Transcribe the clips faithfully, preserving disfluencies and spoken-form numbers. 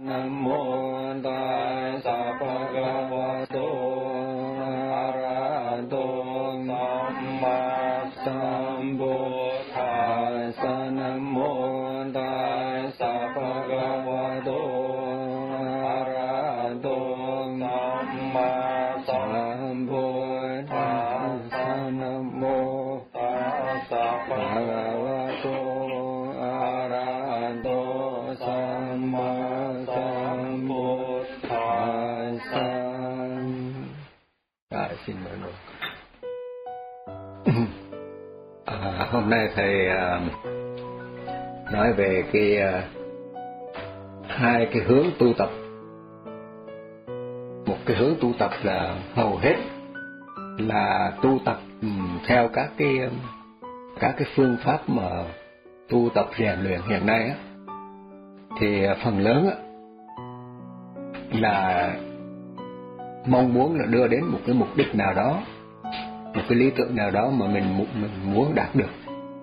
Nam mô Tassa Bhagavato Arahato Samma Sambuddhassa. Nam mô Tassa Bhagavato Arahato Samma Sambuddhassa. Nam mô Tassa Bhagavato Arahato Samma À, xin mời ngồi. À, hôm nay thầy à, nói về cái à, hai cái hướng tu tập. Một cái hướng tu tập là hầu hết là tu tập um, theo các cái các cái phương pháp mà tu tập rèn luyện hiện nay á, thì phần lớn á là mong muốn là đưa đến một cái mục đích nào đó, một cái lý tưởng nào đó mà mình mình muốn đạt được,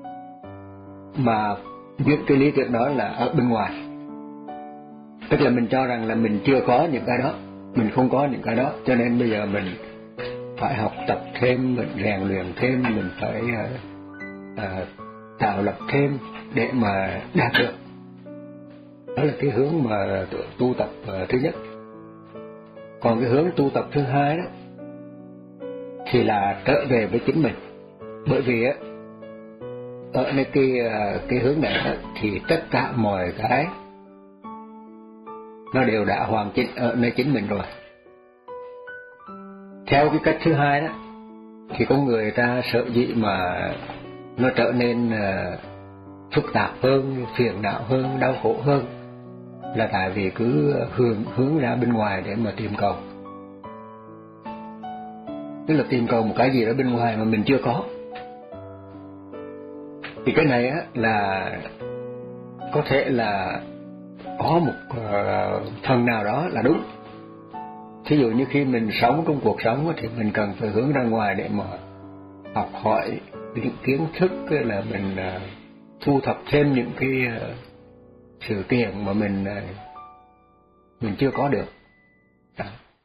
mà những cái lý tưởng đó là ở bên ngoài. Tức là mình cho rằng là mình chưa có những cái đó, mình không có những cái đó, cho nên bây giờ mình phải học tập thêm, mình rèn luyện thêm, mình phải uh, uh, tạo lập thêm để mà đạt được. Đó là cái hướng mà tu tập uh, thứ nhất. Còn cái hướng tu tập thứ hai đó thì là trở về với chính mình. Bởi vì á, ở nơi cái, cái hướng này đó, thì tất cả mọi cái nó đều đã hoàn chỉnh ở nơi chính mình rồi. Theo cái cách thứ hai đó thì con người ta sợ dĩ mà nó trở nên uh, phức tạp hơn, phiền não hơn, đau khổ hơn, là tại vì cứ hướng hướng ra bên ngoài để mà tìm cầu. Tức là tìm cầu một cái gì đó bên ngoài mà mình chưa có. Thì cái này á là có thể là có một uh, phần nào đó là đúng. Thí dụ như khi mình sống trong cuộc sống thì mình cần phải hướng ra ngoài để mà học hỏi những kiến thức, là mình uh, thu thập thêm những cái uh, sự kiện mà mình mình chưa có được. Đó.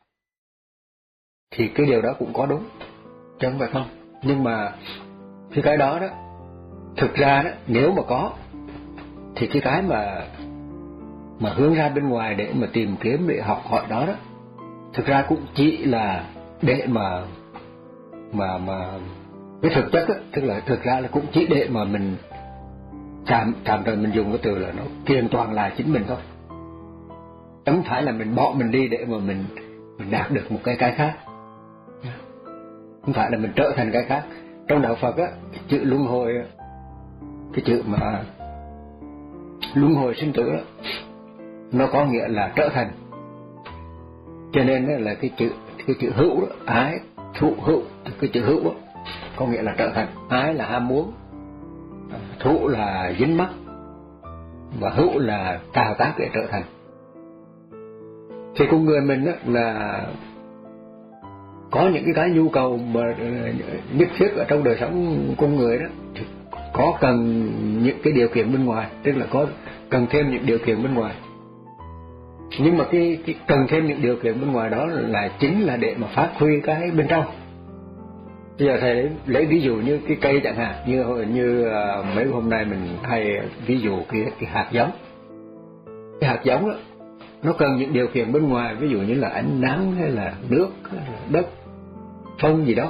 Thì cái điều đó cũng có đúng, chứ không phải không. Nhưng mà cái cái đó đó, thực ra đó, nếu mà có thì cái cái mà mà hướng ra bên ngoài để mà tìm kiếm, để học hỏi đó đó, thực ra cũng chỉ là để mà mà mà cái thực chất đó, tức là thực ra là cũng chỉ để mà mình Tạm, tạm thời mình dùng cái từ là nó kiên toàn lại chính mình thôi. Không phải là mình bỏ mình đi để mà mình mình đạt được một cái cái khác. Không phải là mình trở thành cái khác. Trong đạo Phật á, chữ luân hồi, cái chữ mà luân hồi sinh tử đó, nó có nghĩa là trở thành. Cho nên là cái chữ cái chữ hữu đó, ái thụ hữu, cái chữ hữu đó, có nghĩa là trở thành. Ái là ham muốn, thụ là dính mắc, và hữu là tạo tác để trở thành. Thì con người mình á, là có những cái, cái nhu cầu mà nhất thiết ở trong đời sống con người đó, thì có cần những cái điều kiện bên ngoài, tức là có cần thêm những điều kiện bên ngoài. Nhưng mà cái, cái cần thêm những điều kiện bên ngoài đó là chính là để mà phát huy cái bên trong. Bây giờ thầy lấy, lấy ví dụ như cái cây chẳng hạn, như như uh, mấy hôm nay mình hay ví dụ cái, cái hạt giống. Cái hạt giống đó, nó cần những điều kiện bên ngoài, ví dụ như là ánh nắng hay là nước, hay là đất, phân gì đó,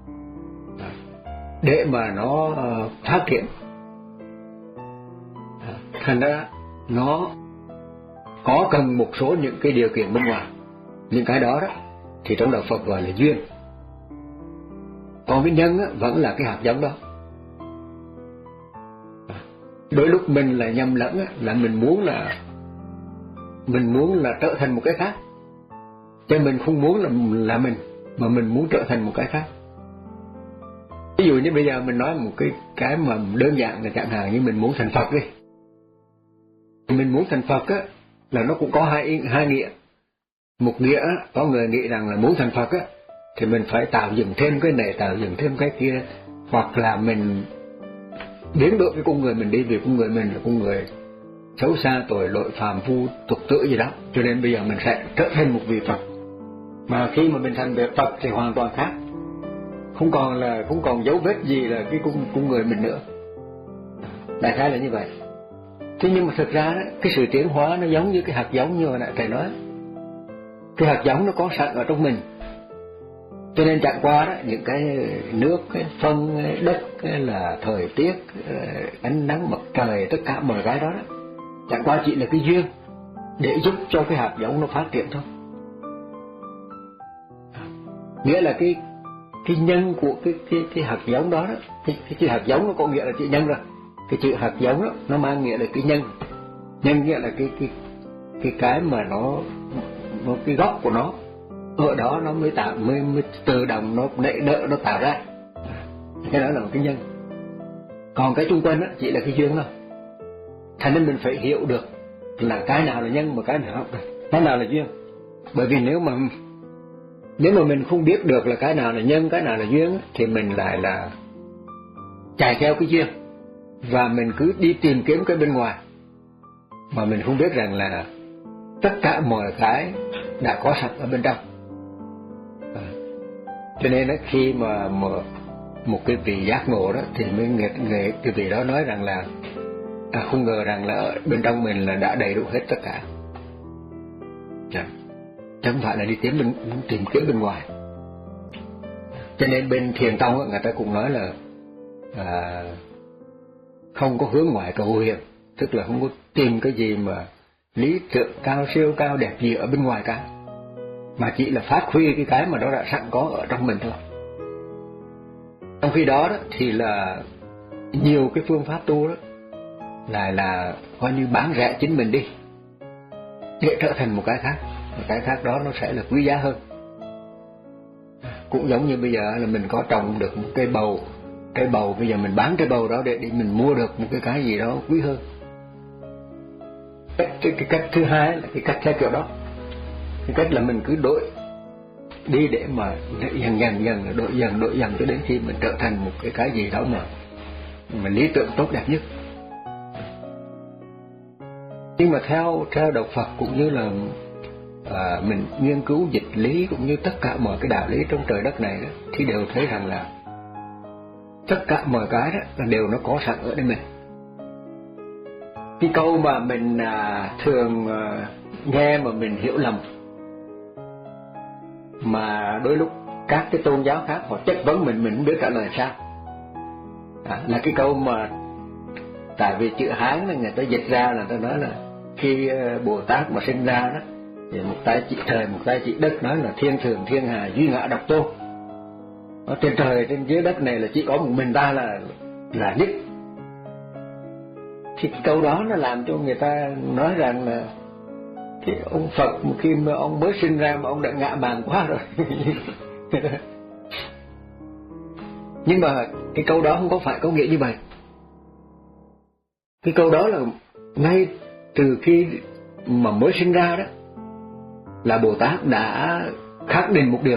để mà nó uh, phát triển. Thành ra nó có cần một số những cái điều kiện bên ngoài. Những cái đó đó thì trong đạo Phật gọi là duyên. Còn cái nhân á, vẫn là cái hạt giống đó. Đôi lúc mình là nhầm lẫn á, là mình muốn là mình muốn là trở thành một cái khác, chứ mình không muốn là là mình, mà mình muốn trở thành một cái khác. Ví dụ như bây giờ mình nói một cái cái mà đơn giản là chẳng hạn như mình muốn thành Phật đi. Mình muốn thành Phật á, là nó cũng có hai hai nghĩa. Một nghĩa á, có người nghĩ rằng là muốn thành Phật á thì mình phải tạo dựng thêm cái này, tạo dựng thêm cái kia, hoặc là mình biến đổi cái con người mình đi, vì con người mình là con người xấu xa, tội lỗi, phàm phu, tục tử gì đó, cho nên bây giờ mình sẽ trở thành một vị Phật. Mà khi mà mình thành vị Phật thì hoàn toàn khác, không còn là không còn dấu vết gì là cái cung, cung người mình nữa. Đại khái là như vậy. Thế nhưng mà thực ra đó, cái sự tiến hóa nó giống như cái hạt giống như hồi nãy thầy nói. Cái hạt giống nó có sẵn ở trong mình, cho nên chẳng qua đó những cái nước, cái phân, cái đất, cái là thời tiết, ánh nắng mặt trời, tất cả mọi cái đó, đó chẳng qua chỉ là cái duyên để giúp cho cái hạt giống nó phát triển thôi. Nghĩa là cái cái nhân của cái cái cái hạt giống đó, đó cái, cái chữ hạt giống nó có nghĩa là chữ nhân rồi. Cái chữ hạt giống đó nó mang nghĩa là cái nhân. Nhân nghĩa là cái cái cái cái mà nó nó cái gốc của nó ở đó nó mới tạo mới, mới tự động nó nảy nở, nó tạo ra. Cái đó là một cái nhân. Còn cái xung quanh đó chỉ là cái duyên thôi. Thành nên mình phải hiểu được là cái nào là nhân mà cái nào không, cái nào là duyên. Bởi vì nếu mà nếu mà mình không biết được là cái nào là nhân, cái nào là duyên, thì mình lại là chạy theo cái duyên và mình cứ đi tìm kiếm cái bên ngoài, mà mình không biết rằng là tất cả mọi cái đã có sẵn ở bên trong. À, cho nên đó, khi mà một, một cái vị giác ngộ đó thì mới nghe, nghe cái vị đó nói rằng là à, không ngờ rằng là ở bên trong mình là đã đầy đủ hết tất cả. À, chứ không phải là đi tìm bên, tìm kiếm bên ngoài. Cho nên bên Thiền Tông người ta cũng nói là à, không có hướng ngoại cầu huyền, tức là không có tìm cái gì mà lý tưởng cao siêu cao đẹp gì ở bên ngoài cả, mà chỉ là phát huy cái cái mà nó đã sẵn có ở trong mình thôi. Trong khi đó, đó thì là nhiều cái phương pháp tu đó lại là coi như bán rẻ chính mình đi để trở thành một cái khác, một cái khác đó nó sẽ là quý giá hơn. Cũng giống như bây giờ là mình có trồng được một cây bầu, cây bầu bây giờ mình bán cây bầu đó để, để mình mua được một cái cái gì đó quý hơn. Cái, cái, cái cách thứ hai là cái cách theo kiểu đó. Cái cách là mình cứ đổi đi để mà dần dần dần đổi dần đổi dần cho đến khi mình trở thành một cái cái gì đó mà mà lý tưởng tốt đẹp nhất. Nhưng mà theo theo đạo Phật cũng như là à, mình nghiên cứu dịch lý cũng như tất cả mọi cái đạo lý trong trời đất này đó, thì đều thấy rằng là tất cả mọi cái đó là đều nó có sẵn ở đây mình. Cái câu mà mình à, thường à, nghe mà mình hiểu lầm, mà đôi lúc các cái tôn giáo khác họ chất vấn mình mình không biết trả lời sao, à, là cái câu mà tại vì chữ Hán là người ta dịch ra là ta nói là khi Bồ Tát mà sinh ra đó thì một tay chỉ trời một tay chỉ đất, nói là thiên thường thiên hà duy ngã độc tôn. Ở trên trời trên dưới đất này là chỉ có một mình ta là là nhất. Thì cái câu đó nó làm cho người ta nói rằng là cái ông Phật khi mà ông mới sinh ra mà ông đã ngạ mạn quá rồi. Nhưng mà cái câu đó không có phải có nghĩa như vậy. Cái câu đó là ngay từ khi mà mới sinh ra đó là Bồ Tát đã khẳng định một điều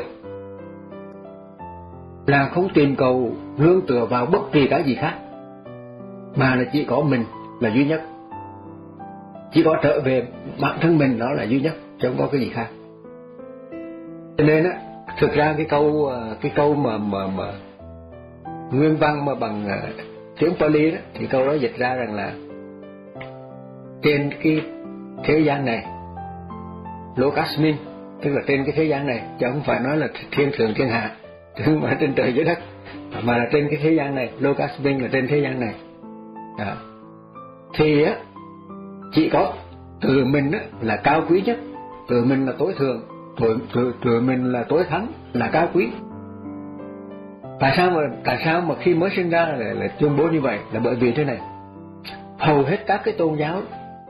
là không tìm cầu nương tựa vào bất kỳ cái gì khác, mà là chỉ có mình là duy nhất, chỉ có trở về bản thân mình đó là duy nhất, chứ không có cái gì khác. Cho nên á, thực ra cái câu cái câu mà mà mà nguyên văn mà bằng tiếng Pali đó, thì câu đó dịch ra rằng là trên cái thế gian này, Lokasmin, tức là trên cái thế gian này, chứ không phải nói là thiên thường thiên hạ, chứ không phải trên trời dưới đất, mà là trên cái thế gian này, Lokasmin là trên thế gian này. Đó. Thì á, chỉ có tự mình á là cao quý nhất, tự mình là tối thượng, tự, tự, tự mình là tối thắng, là cao quý. Tại sao mà tại sao mà khi mới sinh ra là, là tuyên bố như vậy? Là bởi vì thế này, hầu hết các cái tôn giáo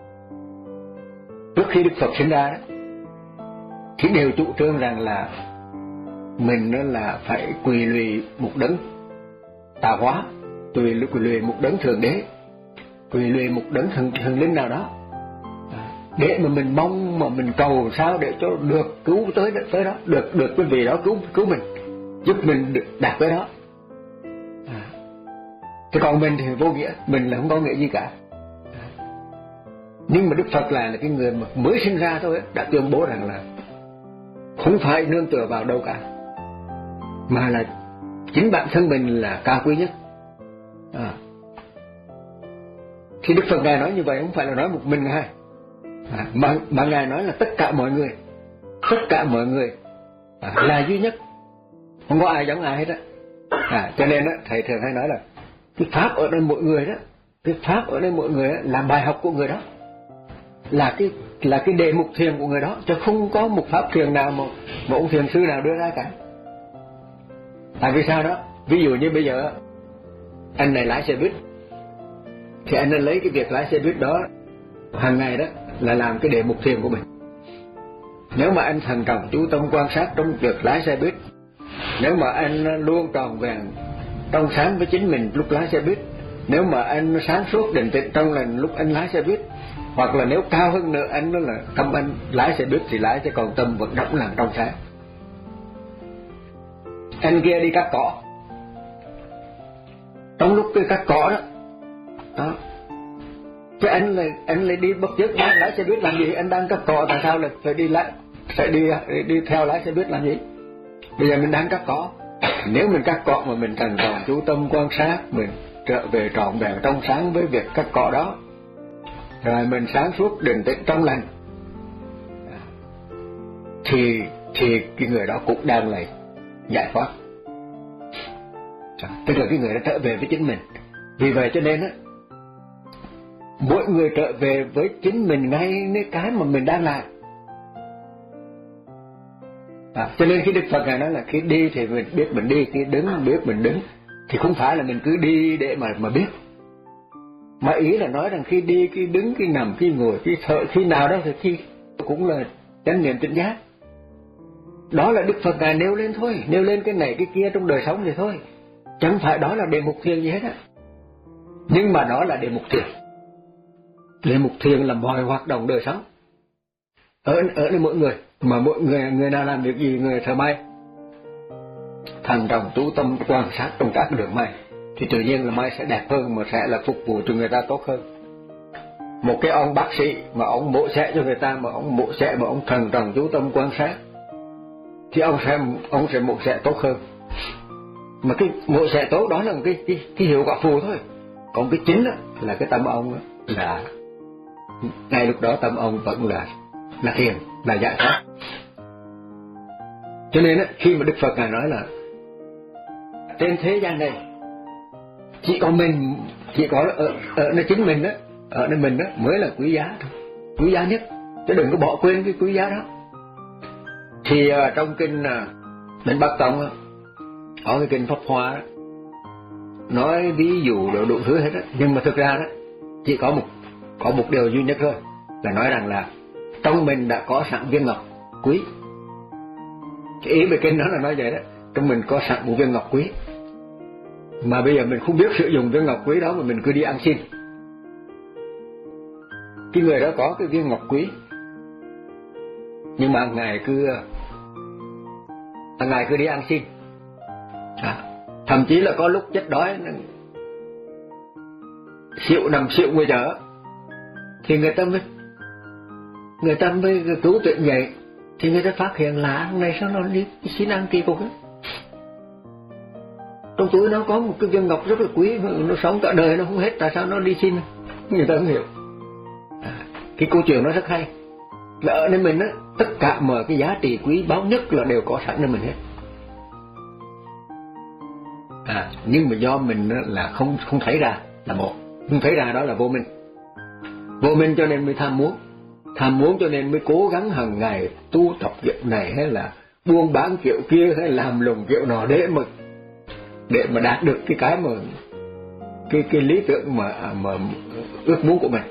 trước khi Đức Phật sinh ra đó thì đều chủ trương rằng là mình nó là phải quỳ lụy một đấng tạo hóa, quỳ lụy một đấng thượng đế, quỳ lụy một đấng thần thần linh nào đó, để mà mình mong mà mình cầu sao để cho được cứu tới tới đó, được được cái vị đó cứu cứu mình, giúp mình được đạt tới đó. Chứ còn mình thì vô nghĩa, mình là không có nghĩa gì cả. Nhưng mà Đức Phật là, là cái người mà mới sinh ra thôi đã tuyên bố rằng là không phải nương tựa vào đâu cả, mà là chính bản thân mình là cao quý nhất. À. Thì Đức Phật Ngài nói như vậy không phải là nói một mình Ngài, à, mà, mà Ngài nói là tất cả mọi người, tất cả mọi người à, là duy nhất, không có ai giống ai hết á. À, cho nên á, thầy thường hay nói là cái pháp ở đây mỗi người đó, cái pháp ở đây mỗi người đó, là bài học của người đó, là cái là cái đề mục thiền của người đó, chứ không có một pháp thiền nào mà, mà ông thiền sư nào đưa ra cả. Tại vì sao đó? Ví dụ như bây giờ anh này lái xe buýt, thì anh nên lấy cái việc lái xe buýt đó hàng ngày đó là làm cái đề mục thiền của mình. Nếu mà anh thận trọng chú tâm quan sát trong việc lái xe buýt, nếu mà anh luôn tròn vẹn trong sáng với chính mình lúc lái xe buýt, nếu mà anh sáng suốt định tĩnh trong lành lúc anh lái xe buýt, hoặc là nếu cao hơn nữa anh đó là tâm anh lái xe buýt thì lái, chứ còn tâm vẫn đóng lặng trong sáng. Anh kia đi cắt cỏ, trong lúc cái cắt cỏ đó, đó chứ anh lại anh lại đi bất chợt lái xe buýt làm gì? Anh đang cắt cỏ, tại sao lại phải đi lái phải đi đi theo lái xe buýt làm gì? Bây giờ mình đang cắt cỏ, nếu mình cắt cỏ mà mình thành trọng chú tâm quan sát, mình trở về trọn vẹn trong sáng với việc cắt cỏ đó, rồi mình sáng suốt định tĩnh trong lành, thì thì cái người đó cũng đang là giải thoát, tức là cái người đã trở về với chính mình. Vì vậy cho nên á, mỗi người trở về với chính mình ngay nơi cái mà mình đang làm. À, cho nên khi Đức Phật Ngài nói là khi đi thì mình biết mình đi, khi đứng biết mình đứng, thì không phải là mình cứ đi để mà mà biết, mà ý là nói rằng khi đi, khi đứng, khi nằm, khi ngồi, khi thở, khi nào đó thì khi cũng là chánh niệm tỉnh giác. Đó là Đức Phật Ngài nêu lên thôi, nêu lên cái này cái kia trong đời sống thì thôi, chẳng phải đó là đề mục thiền gì hết á. Nhưng mà đó là đề mục thiền. Đề mục thiền là mọi hoạt động đời sống ở ở nơi mỗi người, mà mỗi người người nào làm việc gì, người thợ may thành trọng chú tâm quan sát trong các đường may, thì tự nhiên là may sẽ đẹp hơn, mà sẽ là phục vụ cho người ta tốt hơn. Một cái ông bác sĩ mà ông mổ xẻ cho người ta, mà ông mổ xẻ mà ông thần trọng chú tâm quan sát, thì ông sẽ ông sẽ mổ xẻ tốt hơn. Mà cái mổ xẻ tốt đó là cái cái, cái hiệu quả phù thôi, còn cái chính đó là cái tâm ông đó, là ngay lúc đó tâm ông vẫn là là thiền, là giải thoát. Cho nên á, khi mà Đức Phật Ngài nói là trên thế gian này chỉ có mình, chỉ có ở, ở nơi chính mình đó, ở nơi mình đó mới là quý giá thôi, quý giá nhất, chứ đừng có bỏ quên cái quý giá đó. Thì uh, trong kinh uh, bên Bắc Tông uh, có cái kinh Pháp Hoa đó, nói ví dụ đủ, đủ thứ hết đó, nhưng mà thực ra đó chỉ có một có một điều duy nhất thôi, là nói rằng là trong mình đã có sẵn viên ngọc quý. Cái ý về kinh đó là nói vậy đó, trong mình có sẵn một viên ngọc quý, mà bây giờ mình không biết sử dụng viên ngọc quý đó mà mình cứ đi ăn xin. Cái người đó có cái viên ngọc quý, nhưng mà ngài cứ ngài cứ đi ăn xin, à, thậm chí là có lúc chết đói xịu nằm xịu ngoài chợ, thì người ta mới người ta mới cứu tuyển dậy, thì người ta phát hiện là hôm nay sao nó đi xin ăn kỳ cục ấy. Trong túi nó có một cái viên ngọc rất là quý, nó sống cả đời nó không hết, tại sao nó đi xin? Người ta không hiểu. À, cái câu chuyện nó rất hay, là ở nơi mình á, tất cả mọi cái giá trị quý báu nhất là đều có sẵn nơi mình hết. À, nhưng mà do mình là không không thấy ra là một, không thấy ra đó là vô minh. Vô minh cho nên mới tham muốn, tham muốn cho nên mới cố gắng hàng ngày tu tập kiểu này, hay là buôn bán kiểu kia, hay làm lùng kiểu nọ để mà để mà đạt được cái cái mà cái cái lý tưởng mà mà ước muốn của mình.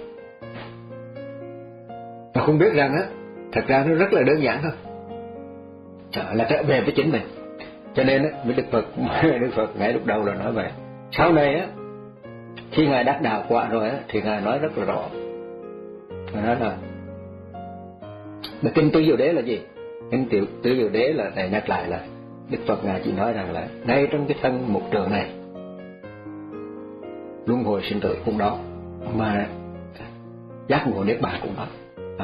Mà không biết rằng á, thật ra nó rất là đơn giản thôi, trở là trở về với chính mình. Cho nên á, với Đức Phật Đức Phật ngay lúc đầu là nói vậy. Sau này á, khi ngài đắc đạo quả rồi á, thì ngài nói rất là rõ. Ngài nói là mà kinh Tứ Diệu Đế là gì? Kinh tiểu Tứ Diệu Đế là thầy nhắc lại là Đức Phật ngài chỉ nói rằng là ngay trong cái thân một trường này luân hồi sinh tử cũng đó, mà giác ngộ niết bàn cũng có. À.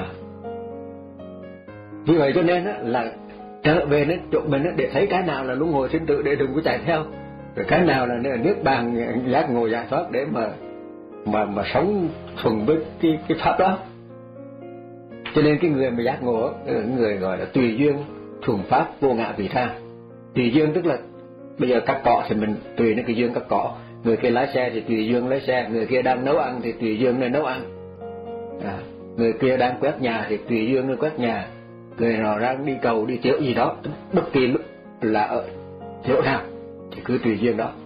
Vì vậy cho nên á, là trở về đến chỗ mình á, để thấy cái nào là luân hồi sinh tử để đừng có chạy theo, rồi cái nào là niết bàn giác ngộ giải thoát để mà mà mà sống thuần với cái cái pháp đó. Cho nên cái người mà giác ngộ, người gọi là tùy duyên thuần pháp vô ngã vị tha. Tùy duyên tức là bây giờ cắt cỏ thì mình tùy nó cái duyên cắt cỏ, người kia lái xe thì tùy duyên lái xe, người kia đang nấu ăn thì tùy duyên nên nấu ăn, à, người kia đang quét nhà thì tùy duyên nên quét nhà, người nào đang đi cầu đi tiểu gì đó, bất kỳ lúc là ở chỗ nào thì cứ tùy duyên đó.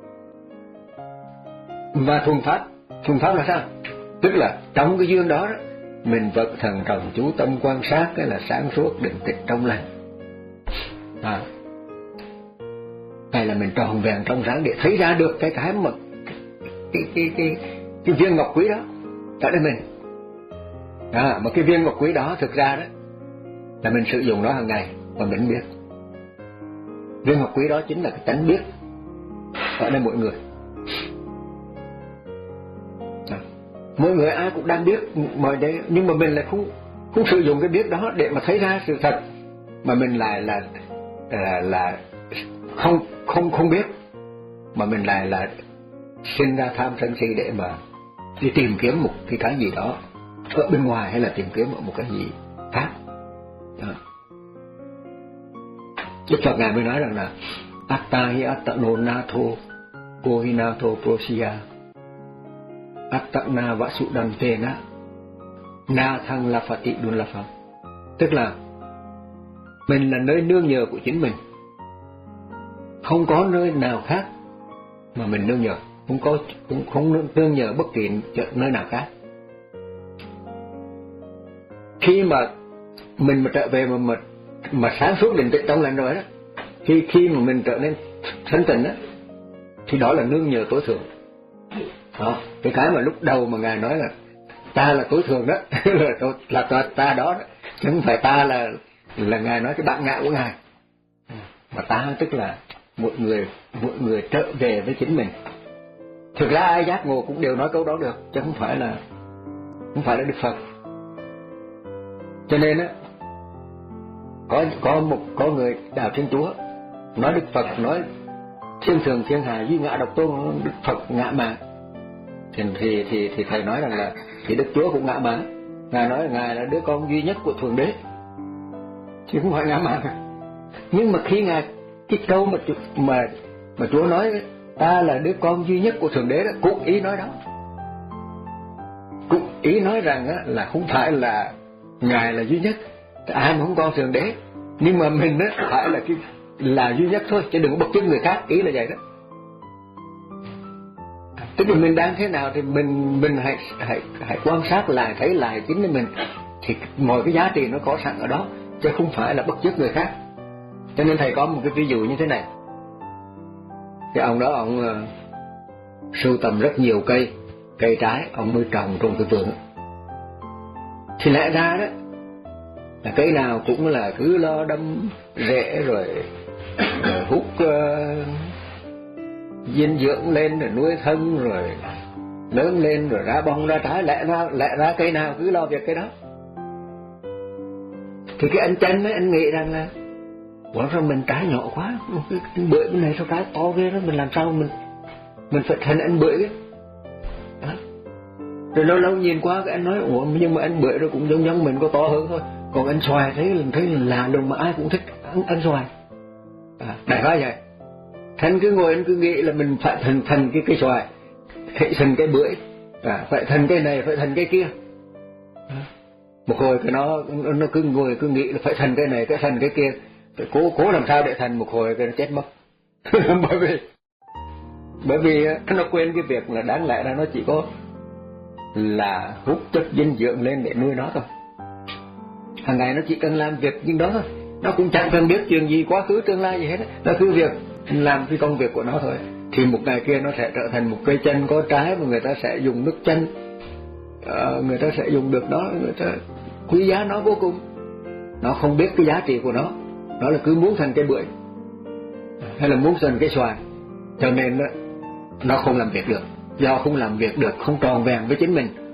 Và thuần pháp, thuần pháp là sao? Tức là trong cái duyên đó, đó mình vật thần trọng chú tâm quan sát, cái là sáng suốt định tịch trong lành, à, hay là mình tròn vẹn trong sáng để thấy ra được cái cái mà cái cái cái cái viên ngọc quý đó tại đây mình, à, mà cái viên ngọc quý đó thực ra đó là mình sử dụng nó hàng ngày mà mình biết. Viên ngọc quý đó chính là cái tánh biết ở đây mỗi người. À, mỗi người ai cũng đang biết mọi đấy, nhưng mà mình lại không không sử dụng cái biết đó để mà thấy ra sự thật, mà mình lại là là là không không không biết, mà mình lại là sinh ra tham sân si để mà đi tìm kiếm một cái cái gì đó ở bên ngoài, hay là tìm kiếm một cái gì khác. Đó. Đức Phật ngài mới nói rằng là atta hi atta no natho kohinato prosya attana vasudantena na thăng la phati đun la phật. Tức là mình là nơi nương nhờ của chính mình, không có nơi nào khác mà mình nương nhờ, không có cũng không nương nhờ bất kỳ nơi nào khác. Khi mà mình mà trở về mà mà, mà sáng suốt định tĩnh trong lành rồi đó, khi khi mà mình trở nên thanh tịnh đó, thì đó là nương nhờ tối thượng. Đó, cái cái mà lúc đầu mà ngài nói là ta là tối thượng đó là, là ta, ta đó, đó chứ không phải ta là là ngài nói cái bản ngã của ngài, mà ta tức là mỗi người mỗi người trở về với chính mình. Thực ra ai giác ngộ cũng đều nói câu đó được, chứ không phải là không phải là Đức Phật. Cho nên á, có có một có người đạo Thiên Chúa nói Đức Phật nói thiên thường thiên hạ duy ngã độc tôn, Đức Phật ngã mạn. Thì thì thì, thì thầy nói rằng là thì Đức Chúa cũng ngã mạn. Ngài nói là ngài là đứa con duy nhất của Thượng Đế, chứ không phải ngã mạn. Nhưng mà khi ngài cái câu mà mà mà Chúa nói ta là đứa con duy nhất của Thượng Đế đó, cũng ý nói đó, cũng ý nói rằng á, là không phải là ngài là duy nhất, ai mà không con Thượng Đế, nhưng mà mình á phải là cái là duy nhất thôi, chứ đừng có bật chức người khác, ý là vậy đó. Tức là mình đang thế nào thì mình mình hãy hãy hãy quan sát lại, thấy lại chính mình, thì mọi cái giá trị nó có sẵn ở đó, chứ không phải là bất chức người khác. Cho nên thầy có một cái ví dụ như thế này. Cái ông đó ông uh, sưu tầm rất nhiều cây cây trái, ông nuôi trồng trong cái vườn. Thì lẽ ra đó là cây nào cũng là cứ lo đâm rễ rồi, rồi hút uh, dinh dưỡng lên rồi nuôi thân rồi lớn lên rồi ra bông ra trái. Lẽ ra lẽ ra cây nào cứ lo việc cái đó. Thì cái anh Chanh ấy, anh nghĩ rằng là ủa sao mình trái nhỏ quá, cái, cái bưởi cái này sao trái to ghê đó, mình làm sao mình mình phải thành anh bưởi cái đó. Rồi lâu lâu nhìn qua cái anh nói ủa nhưng mà anh bưởi rồi cũng giống giống mình, có to hơn thôi. Còn anh xoài thấy thấy là lùng mà ai cũng thích ăn, ăn xoài. À, đại khái vậy. Thành cứ ngồi anh cứ nghĩ là mình phải thành thành cái cây xoài, phải thành cái bưởi, à, phải thành cái này, phải thành cái kia. À, một hồi cái nó nó cứ ngồi cứ nghĩ là phải thành cái này, cái thành cái kia, phải cố cố làm sao để thành, một hồi cái nó chết mất. bởi vì bởi vì nó quên cái việc là đáng lẽ là nó chỉ có là hút chất dinh dưỡng lên để nuôi nó thôi. Hàng ngày nó chỉ cần làm việc nhưng đó thôi, nó cũng chẳng cần biết chuyện gì quá khứ tương lai gì hết, nó cứ việc làm cái công việc của nó thôi. Thì một ngày kia nó sẽ trở thành một cây chanh có trái mà người ta sẽ dùng nước chanh, uh, người ta sẽ dùng được nó, người ta quý giá nó vô cùng. Nó không biết cái giá trị của nó, nó là cứ muốn thành cây bưởi hay là muốn thành cây xoài, cho nên đó, nó không làm việc được. Do không làm việc được, không tròn vẹn với chính mình,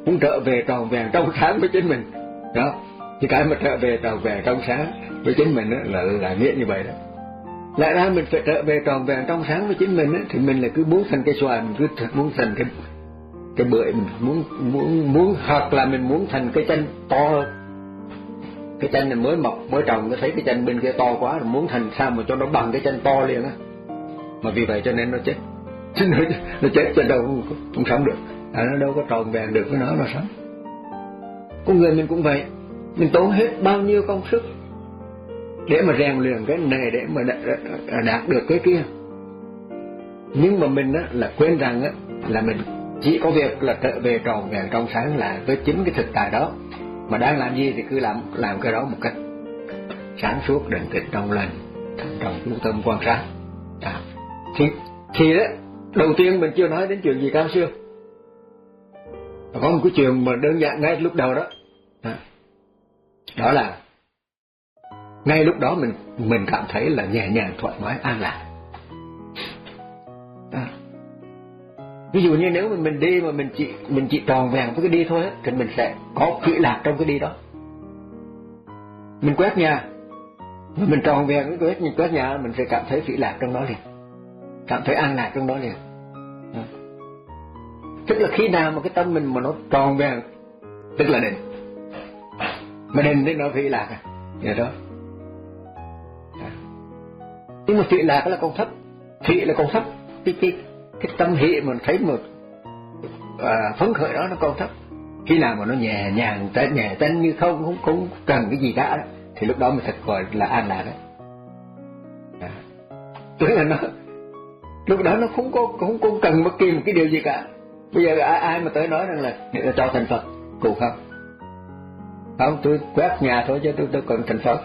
cũng trở về tròn vẹn trong sáng với chính mình đó. Thì cái mà trở về tròn vẹn trong sáng với chính mình đó, là là nghĩa như vậy đó. Lẽ ra mình phải trở về tròn vẹn trong sáng với chính mình đó, thì mình là cứ muốn thành cái xoài, mình cứ muốn thành cái cái bưởi, mình muốn muốn muốn hoặc là mình muốn thành cái chân to hơn. Cái chân này mới mọc mới trồng, nó thấy cái chân bên kia to quá, rồi muốn thành sao mà cho nó bằng cái chân to liền á. Mà vì vậy cho nên nó chết, nó, nó chết cho đâu không, không sống được, à, nó đâu có tròn vẹn được với nó mà sống. Con người mình cũng vậy, mình tốn hết bao nhiêu công sức để mà rèn luyện cái này, để mà đạt được cái kia, nhưng mà mình á là quên rằng á là mình chỉ có việc là trở về tròn vẹn trong sáng là với chính cái thực tại đó, mà đang làm gì thì cứ làm làm cái đó một cách sáng suốt, định tĩnh, trong lành, trong chú tâm quan sát. À, thì thì đó, đầu tiên mình chưa nói đến chuyện gì cao siêu, có một cái chuyện mà đơn giản ngay lúc đầu đó, à, đó là ngay lúc đó mình mình cảm thấy là nhẹ nhàng, thoải mái, an lạc. À, ví dụ như nếu mà mình đi mà mình chỉ mình chỉ tròn vẹn với cái đi thôi á, thì mình sẽ có phỉ lạc trong cái đi đó. Mình quét nhà, mình tròn vẹn với quét mình quét nhà, mình sẽ cảm thấy phỉ lạc trong đó liền, cảm thấy an lạc trong đó liền. À, tức là khi nào mà cái tâm mình mà nó tròn vẹn, tức là định, mà định thì nó phỉ lạc à, vậy đó. À, nhưng mà phỉ lạc là con thấp, phỉ là con thấp, cái cái cái tâm hỷ mình thấy một à, phấn khởi đó nó còn thấp. Khi nào mà nó nhẹ nhàng, tên nhẹ tên như không không không cần cái gì cả đó, thì lúc đó mình thật gọi là an lạc đấy. À, tức là nó lúc đó nó không có không có cần bất kỳ một cái điều gì cả. Bây giờ ai, ai mà tới nói rằng là để là cho thành Phật cũng không, không, tôi quét nhà thôi chứ tôi tôi cần thành Phật.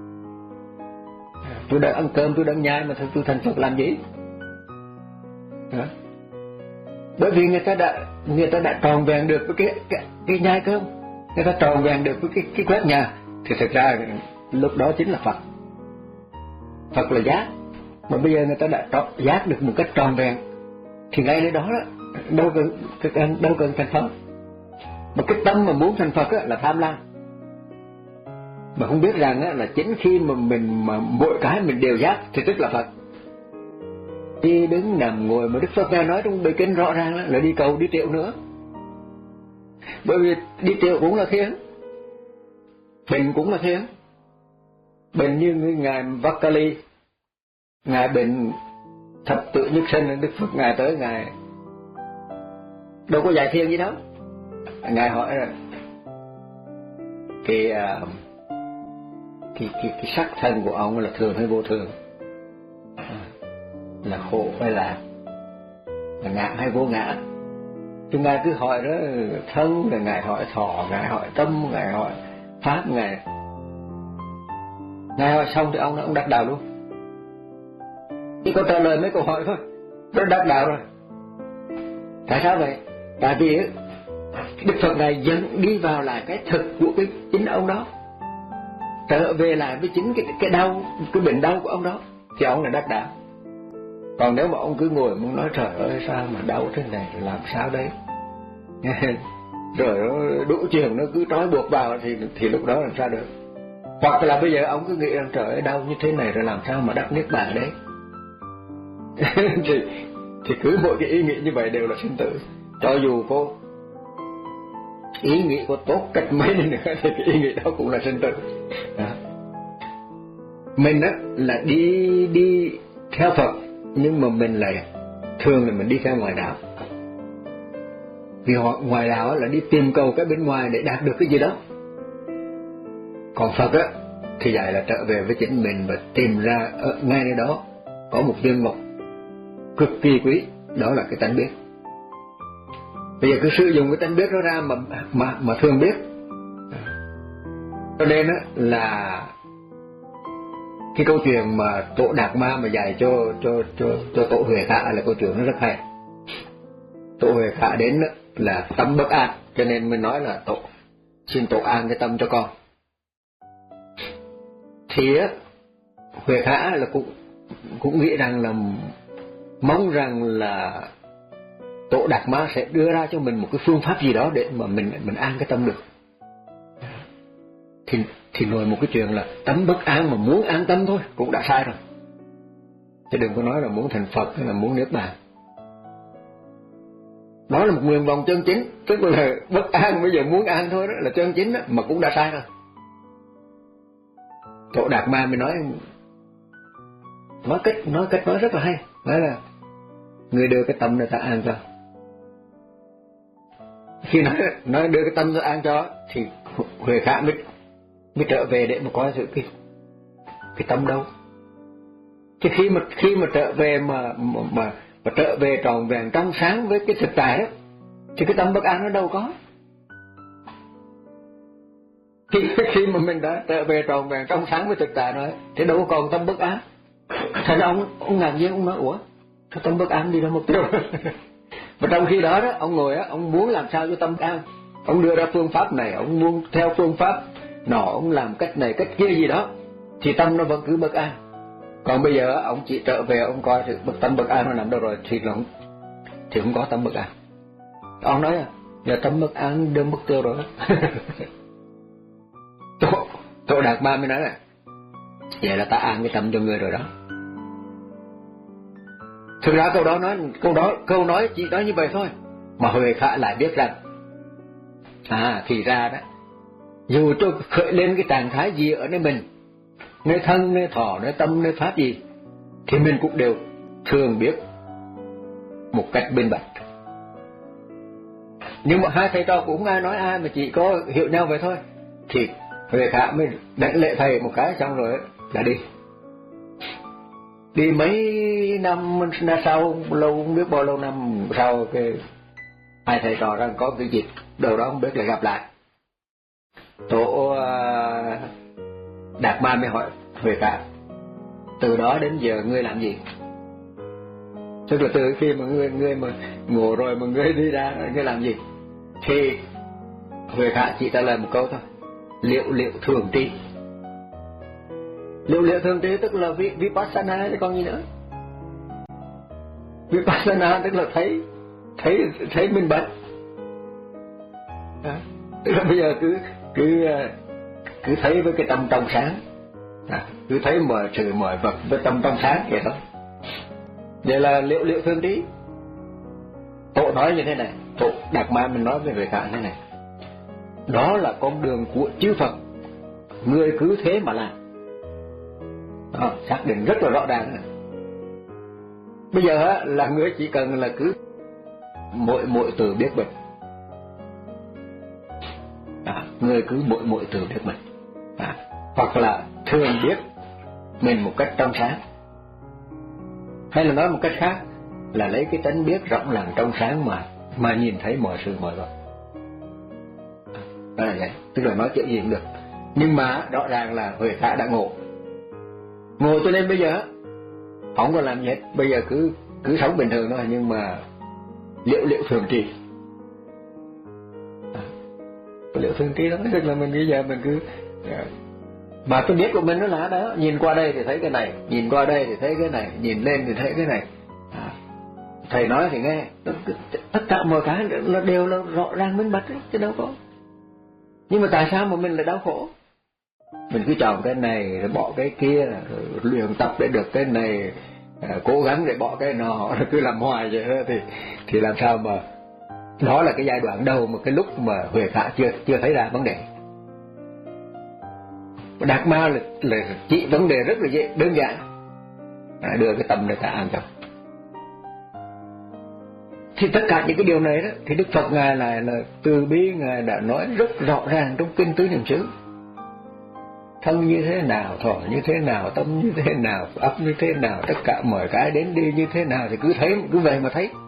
À, tôi đang ăn cơm, tôi đang nhai mà tôi thành Phật làm gì? Đó. Bởi vì người ta đã người ta đã tròn vẹn được với cái cái, cái nhai cơm, người ta tròn vẹn được với cái cái quét nhà, thì thực ra lúc đó chính là Phật. Phật là giác, mà bây giờ người ta đã tròn, giác được một cách tròn vẹn, thì ngay nơi đó đó đâu cần đâu cần thành Phật. Mà cái tâm mà muốn thành Phật á, là tham lam, mà không biết rằng á, là chính khi mà mình mà mỗi cái mình đều giác thì tức là Phật. Đi đứng nằm ngồi mà Đức Phật ngài nói trong bài kinh rõ ràng là, là đi cầu đi triệu nữa. Bởi vì đi triệu cũng là thiền, bệnh cũng là thiền. Bệnh như ngài Vakali, ngài bệnh thập tự nhất sinh, Đức Phật ngài tới ngài đâu có dạy thiền gì đâu. Ngài hỏi là cái cái cái, cái sắc thân của ông là thường hay vô thường, là khổ hay là là ngã hay vô ngã. Thì ngài cứ hỏi đó thân, rồi ngài hỏi thọ, ngài hỏi tâm, ngài hỏi pháp, ngài ngài hỏi xong thì ông ông đắc đạo luôn. Chỉ có trả lời mấy câu hỏi thôi, nó đắc đạo rồi. Tại sao vậy? Tại vì Đức Phật ngài dẫn đi vào lại cái thực của cái chính ông đó, trở về lại với chính cái cái đau, cái bệnh đau của ông đó, thì ông là đắc đạo. Còn nếu mà ông cứ ngồi muốn nói trời ơi sao mà đau thế này, rồi làm sao đấy rồi nó đủ chuyện nó cứ trói buộc vào, thì thì lúc đó làm sao được. Hoặc là bây giờ ông cứ nghĩ rằng trời ơi đau như thế này rồi làm sao mà đắc niết bàn đấy thì thì cứ mỗi cái ý nghĩ như vậy đều là sinh tử. Cho dù có ý nghĩ có tốt cách mấy đi nữa thì cái ý nghĩ đó cũng là sinh tử. Đó. Mình á là đi đi theo Phật, nhưng mà mình lại thường là mình đi theo ngoại đạo. Vì họ ngoại đạo là đi tìm cầu cái bên ngoài để đạt được cái gì đó. Còn Phật á thì dạy là trở về với chính mình và tìm ra ở ngay nơi đó có một viên ngọc cực kỳ quý, đó là cái tánh biết. Bây giờ cứ sử dụng cái tánh biết đó ra mà mà mà thường biết. Cho nên á là cái câu chuyện mà Tổ Đạt Ma mà dạy cho cho cho cho Tổ Huệ Khả là câu chuyện nó rất hay. Tổ Huệ Khả đến là tâm bất an, cho nên mình nói là tổ xin tổ an cái tâm cho con. Thì á Huệ Khả là cũng cũng nghĩ rằng là mong rằng là Tổ Đạt Ma sẽ đưa ra cho mình một cái phương pháp gì đó để mà mình mình an cái tâm được. Thì thì nói một cái chuyện là tâm bất an mà muốn an tâm thôi cũng đã sai rồi. Chứ đừng có nói là muốn thành Phật hay là muốn niết bàn. Đó là một nguyện vọng chân chính, tức là bất an bây giờ muốn an thôi, đó là chân chính đó, mà cũng đã sai rồi. Tổ Đạt Ma mới nói nói cách nói cách nói rất là hay, nói là người đưa cái tâm này ta an cho. Khi nói nói đưa cái tâm ta an cho thì Huệ Khả mới mới trở về để mà coi thử cái cái tâm đâu. Chứ khi mà khi mà trở về mà mà, mà, mà trở về tròn vẹn trong sáng với cái thực tại đó, thì cái tâm bất an nó đâu có. Khi khi mà mình đã trở về tròn vẹn trong sáng với thực tại rồi thì đâu còn tâm bất an. Thành ông ông ngạc nhiên, ông nói ủa cái tâm bất an đi đâu mất tiêu. Và trong khi đó đó ông ngồi á, ông muốn làm sao cho tâm an, ông đưa ra phương pháp này, ông muốn theo phương pháp nọ, ông làm cách này cách kia gì đó, thì tâm nó vẫn cứ bất an. Còn bây giờ ông chỉ trở về ông coi sự bất tâm bất an nó nằm đâu rồi thì nó thì không có tâm bất an. Ông nói à, giờ tâm bất an đơn mất tiêu rồi. Tổ, Tổ Đạt Ma mới nói là vậy là ta an cái tâm cho người rồi đó. Thực ra câu đó nói câu đó câu nói chỉ nói như vậy thôi, mà Huệ Khả lại biết rằng à thì ra đó, dù cho khởi lên cái trạng thái gì ở nơi mình, nơi thân, nơi thọ, nơi tâm, nơi pháp gì, thì mình cũng đều thường biết một cách minh bạch. Nhưng mà hai thầy trò cũng không ai nói ai, mà chỉ có hiểu nhau vậy thôi. Thì Huệ Khả mới đánh lễ thầy một cái xong rồi là đi. Đi mấy năm sau, lâu không biết bao lâu năm sau, cái hai thầy trò rằng có cái dịp đâu đó không biết lại gặp lại. Tổ Đạt Ma mới hỏi Huệ Khả, từ đó đến giờ ngươi làm gì? Tức là từ khi mà ngươi ngươi mà ngủ rồi mà ngươi đi ra ngươi làm gì? Thì Huệ Khả chỉ trả lời một câu thôi: liệu liệu thường tri. Liệu liệu thường tri tức là Vipassana chứ còn gì nữa. Vipassana tức là thấy thấy thấy minh bạch. À, tức là bây giờ cứ cứ cứ thấy với cái tâm trong sáng, à, cứ thấy mọi sự mọi vật với tâm trong sáng vậy thôi. Vậy là liệu liệu thường tri. Tổ nói như thế này, Tổ Đạt Ma mình nói với người khác thế này: đó là con đường của chư Phật, ngươi cứ thế mà làm. À, xác định rất là rõ ràng này. Bây giờ á, là ngươi chỉ cần là cứ mỗi mỗi từ biết mình, à, ngươi cứ mỗi mỗi từ biết mình, à, hoặc là thường biết mình một cách trong sáng, hay là nói một cách khác là lấy cái tánh biết rộng lặng trong sáng mà mà nhìn thấy mọi sự mọi vật. Đó là vậy, tức là nói chuyện gì cũng được. Nhưng mà rõ ràng là Huệ Khả đã ngộ, ngộ cho nên bây giờ không có làm gì hết, bây giờ cứ cứ sống bình thường thôi, nhưng mà liệu liệu thường tri. À, liệu thường tri đó tức là mình bây giờ mình cứ mà cái biết của mình nó là đó, nhìn qua đây thì thấy cái này, nhìn qua đây thì thấy cái này, nhìn lên thì thấy cái này. À, thầy nói thì nghe, tất cả mọi cái là đều là rõ ràng minh bạch đấy, chứ đâu có. Nhưng mà tại sao mà mình lại đau khổ? Mình cứ chọn cái này rồi bỏ cái kia, rồi luyện tập để được cái này, à, cố gắng để bỏ cái nọ, cứ làm hoài vậy đó, thì thì làm sao mà. Đó là cái giai đoạn đầu mà cái lúc mà Huệ Khả chưa chưa thấy ra vấn đề. Đạt Ma là, là chỉ vấn đề rất là dễ đơn giản, à, đưa cái tâm để ta an tâm. Thì tất cả những cái điều này đó thì Đức Phật ngài là là từ bi, ngài đã nói rất rõ ràng trong kinh Tứ Niệm xứ. Thân như thế nào, thọ như thế nào, tâm như thế nào, ấp như thế nào, tất cả mọi cái đến đi như thế nào thì cứ thấy, cứ về mà thấy.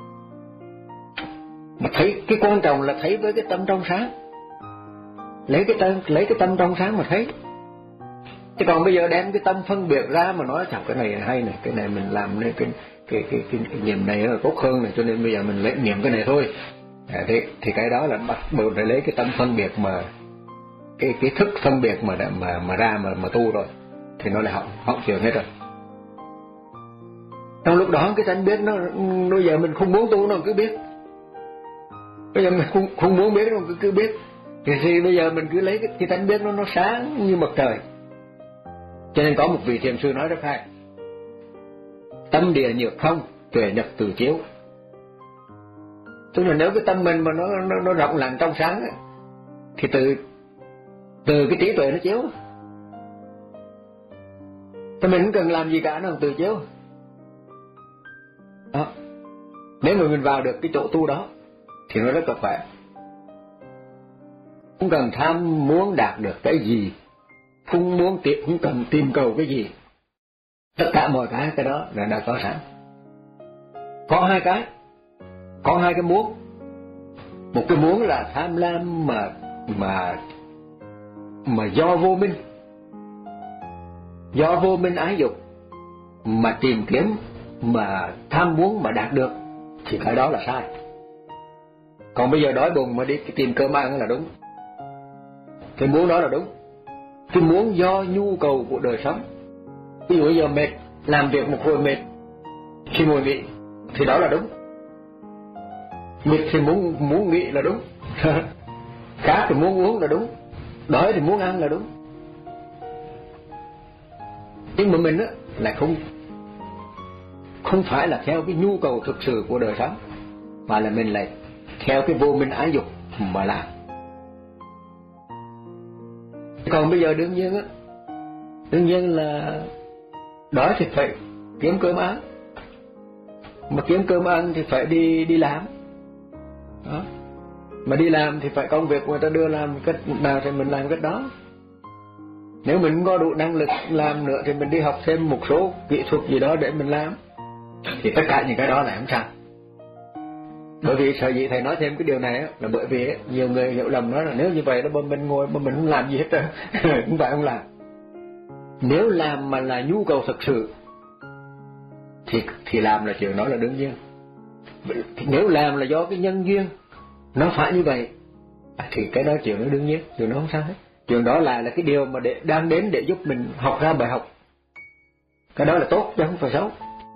Mà thấy cái quan trọng là thấy với cái tâm trong sáng, lấy cái tâm lấy cái tâm trong sáng mà thấy. Chứ còn bây giờ đem cái tâm phân biệt ra mà nói chẳng cái này hay này, cái này mình làm nên cái cái cái cái, cái niệm này là tốt hơn này, cho nên bây giờ mình lấy niệm cái này thôi. À, thì thì cái đó là bắt buộc phải lấy cái tâm phân biệt mà cái cái thức phân biệt mà mà mà ra mà mà tu rồi thì nó lại hỏng hỏng chuyện hết rồi. Trong lúc đó cái tánh biết nó, bây giờ mình không muốn tu nó cứ biết, bây giờ mình không, không muốn biết nó cứ, cứ biết. Thì, thì bây giờ mình cứ lấy cái, cái tánh biết nó nó sáng như mặt trời. Cho nên có một vị thiền sư nói rất hay: tâm địa nhược không, tuệ nhập từ chiếu. Tức là nếu cái tâm mình mà nó nó, nó rộng lặng trong sáng ấy, thì từ từ cái trí tuệ nó chiếu. Thì mình không cần làm gì cả, nó từ chiếu. Đó. Nếu mà mình vào được cái chỗ tu đó thì nó rất là khỏe. Không cần tham muốn đạt được cái gì, không muốn tìm, không cần tìm cầu cái gì, tất cả mọi cái cái đó là đã có sẵn. Có hai cái, có hai cái muốn. Một cái muốn là tham lam mà mà mà do vô minh, do vô minh ái dục mà tìm kiếm, mà tham muốn mà đạt được, thì cái đó là sai. Còn bây giờ đói bụng mà đi tìm cơm ăn là đúng, cái muốn đó là đúng. Cái muốn do nhu cầu của đời sống. Ví dụ bây giờ mệt, làm việc một hồi mệt, khi ngồi nghỉ thì đó là đúng. Mệt thì muốn muốn nghỉ là đúng. Khát thì muốn uống là đúng, đói thì muốn ăn là đúng. Nhưng mà mình á lại không không phải là theo cái nhu cầu thực sự của đời sống, mà là mình lại theo cái vô minh ái dục mà làm. Còn bây giờ đương nhiên á, đương nhiên là đói thì phải kiếm cơm ăn, mà kiếm cơm ăn thì phải đi đi làm. Đó. Mà đi làm thì phải công việc người ta đưa làm cách nào thì mình làm cách đó. Nếu mình không có đủ năng lực làm nữa thì mình đi học thêm một số kỹ thuật gì đó để mình làm. Thì tất cả những cái đó là không sao. Bởi vì sở dĩ thầy nói thêm cái điều này là bởi vì nhiều người hiểu lầm nói là nếu như vậy đó mình ngồi mà mình không làm gì hết trơn. Không phải không làm. Nếu làm mà là nhu cầu thực sự thì thì làm là chuyện đó là đương nhiên. Nếu làm là do cái nhân duyên nó phải như vậy thì cái đó chuyện đó đương nhiên, chuyện đó không sao hết. Chuyện đó là là cái điều mà để, đang đến để giúp mình học ra bài học. Cái đó là tốt chứ không phải xấu.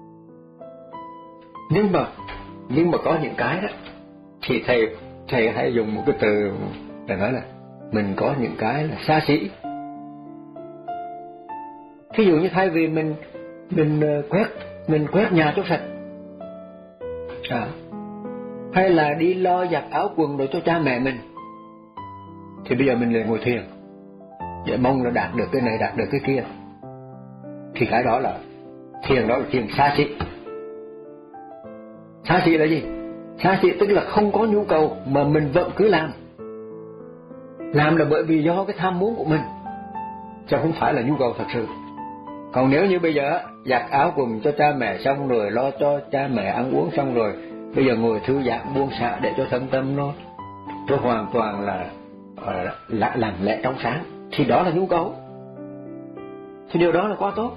Nhưng mà nhưng mà có những cái đó thì thầy thầy hay dùng một cái từ để nói là mình có những cái là xa xỉ. Ví dụ như thay vì mình mình quét mình quét nhà cho sạch, à, hay là đi lo giặt áo quần rồi cho cha mẹ mình, thì bây giờ mình lại ngồi thiền để mong là đạt được cái này đạt được cái kia, thì cái đó là thiền, đó là thiền xa xỉ. Xa xỉ là gì? Xa xỉ tức là không có nhu cầu mà mình vẫn cứ làm. Làm là bởi vì do cái tham muốn của mình, chứ không phải là nhu cầu thật sự. Còn nếu như bây giờ giặt áo quần cho cha mẹ xong rồi, lo cho cha mẹ ăn uống xong rồi, bây giờ ngồi thư giãn buông xả để cho thân tâm nó nó hoàn toàn là, là lặng lẽ trong sáng, thì đó là nhu cầu. Thì điều đó là quá tốt.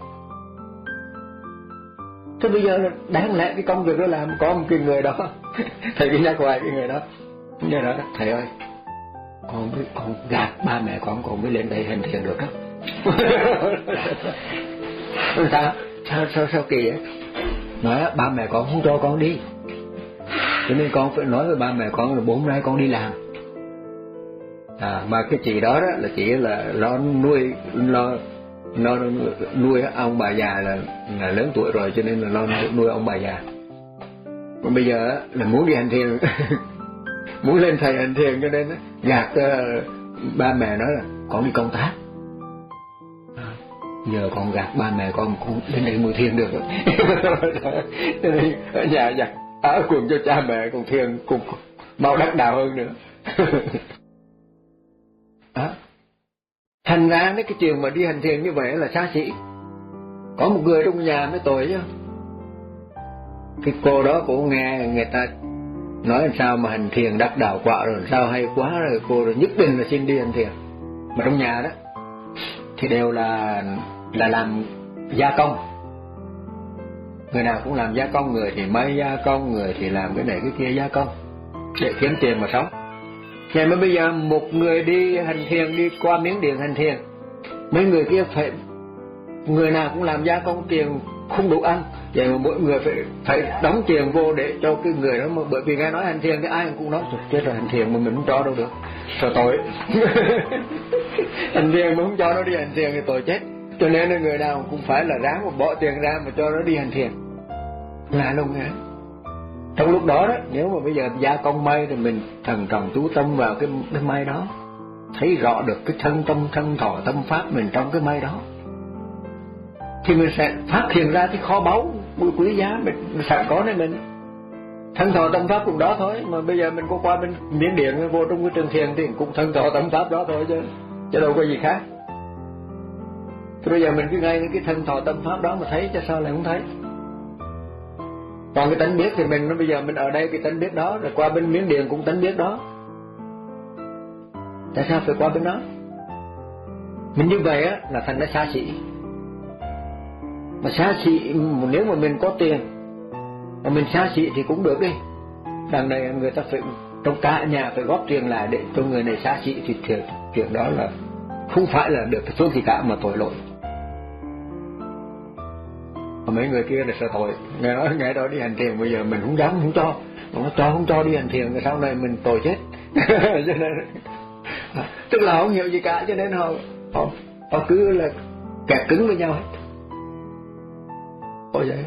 Thế bây giờ là đáng lẽ cái công việc đó làm có một cái người đó thầy cứ nhắc hoài cái người đó, như đó thầy ơi, con mới con gạt ba mẹ con con mới lên đây hành thiền được đó. sao sao sao sao kỳ vậy? Nói ba mẹ con không cho con đi, cho nên con phải nói với ba mẹ con là bốn hôm nay con đi làm. À, mà cái chị đó, đó là chỉ là lo nuôi lo lo nuôi ông bà già là, là lớn tuổi rồi, cho nên là lo nuôi ông bà già. Còn bây giờ là muốn đi hành thiền muốn lên thầy hành thiền, cho nên gạt uh, ba mẹ nói là con đi công tác. À, giờ con gạt ba mẹ con con lên đây ngồi thiền được rồi. Cho nên ở nhà giặt áo quần cho cha mẹ còn thiền cùng mau đắc đạo hơn nữa. Đó. Thành ra cái chuyện mà đi hành thiền như vậy là xa xỉ. Có một người trong nhà mới tội chứ. Cái cô đó cũng nghe người ta nói làm sao mà hành thiền đắc đạo quả rồi, sao hay quá rồi, cô rồi nhất định là xin đi hành thiền. Mà trong nhà đó thì đều là là làm gia công. Người nào cũng làm gia công, người thì may gia công, người thì làm cái này cái kia gia công để kiếm tiền mà sống. Vậy mà bây giờ một người đi hành thiền, đi qua miếng điện hành thiền, mấy người kia phải người nào cũng làm gia công tiền không đủ ăn, vậy mà mỗi người phải phải đóng tiền vô để cho cái người đó, mà bởi vì nghe nói hành thiền thì ai cũng nói chết rồi, hành thiền mà mình không cho đâu được, sợ tội. Hành thiền mà không cho nó đi hành thiền thì tội chết, cho nên là người nào cũng phải là ráng mà bỏ tiền ra mà cho nó đi hành thiền là luôn nghe. Trong lúc đó đó, nếu mà bây giờ gia công may thì mình thần trọng chú tâm vào cái, cái may đó, thấy rõ được cái thân tâm thân thọ tâm pháp mình trong cái may đó, thì mình sẽ phát hiện ra cái kho báu quý giá mình sẵn có này mình. Thân thọ tâm pháp cũng đó thôi, mà bây giờ mình có qua bên Miến Điện vô trong cái trường thiền thì cũng thân thọ tâm pháp đó thôi chứ chứ đâu có gì khác. Thì bây giờ mình cứ ngay cái thân thọ tâm pháp đó mà thấy, chứ sao lại không thấy. Còn cái tánh biết thì mình bây giờ mình ở đây cái tánh biết đó, rồi qua bên Miến Điện cũng tánh biết đó, tại sao phải qua bên đó? Mình như vậy á là thành ra xa xỉ. Mà xa xỉ, nếu mà mình có tiền mà mình xa xỉ thì cũng được đi. Đằng này người ta phải trong cả nhà phải góp tiền lại để cho người này xa xỉ, thì chuyện, chuyện đó là không phải là được cái số gì cả mà tội lỗi. Mà mấy người kia là sợ tội, nghe nói ngày đó đi hành thiền, bây giờ mình không dám không cho, mà nó cho không cho đi hành thiền, rồi sau này mình tội chết. Cho nên tức là không hiểu gì cả, cho nên họ họ, họ cứ là kẹt cứng với nhau hết. Ôi vậy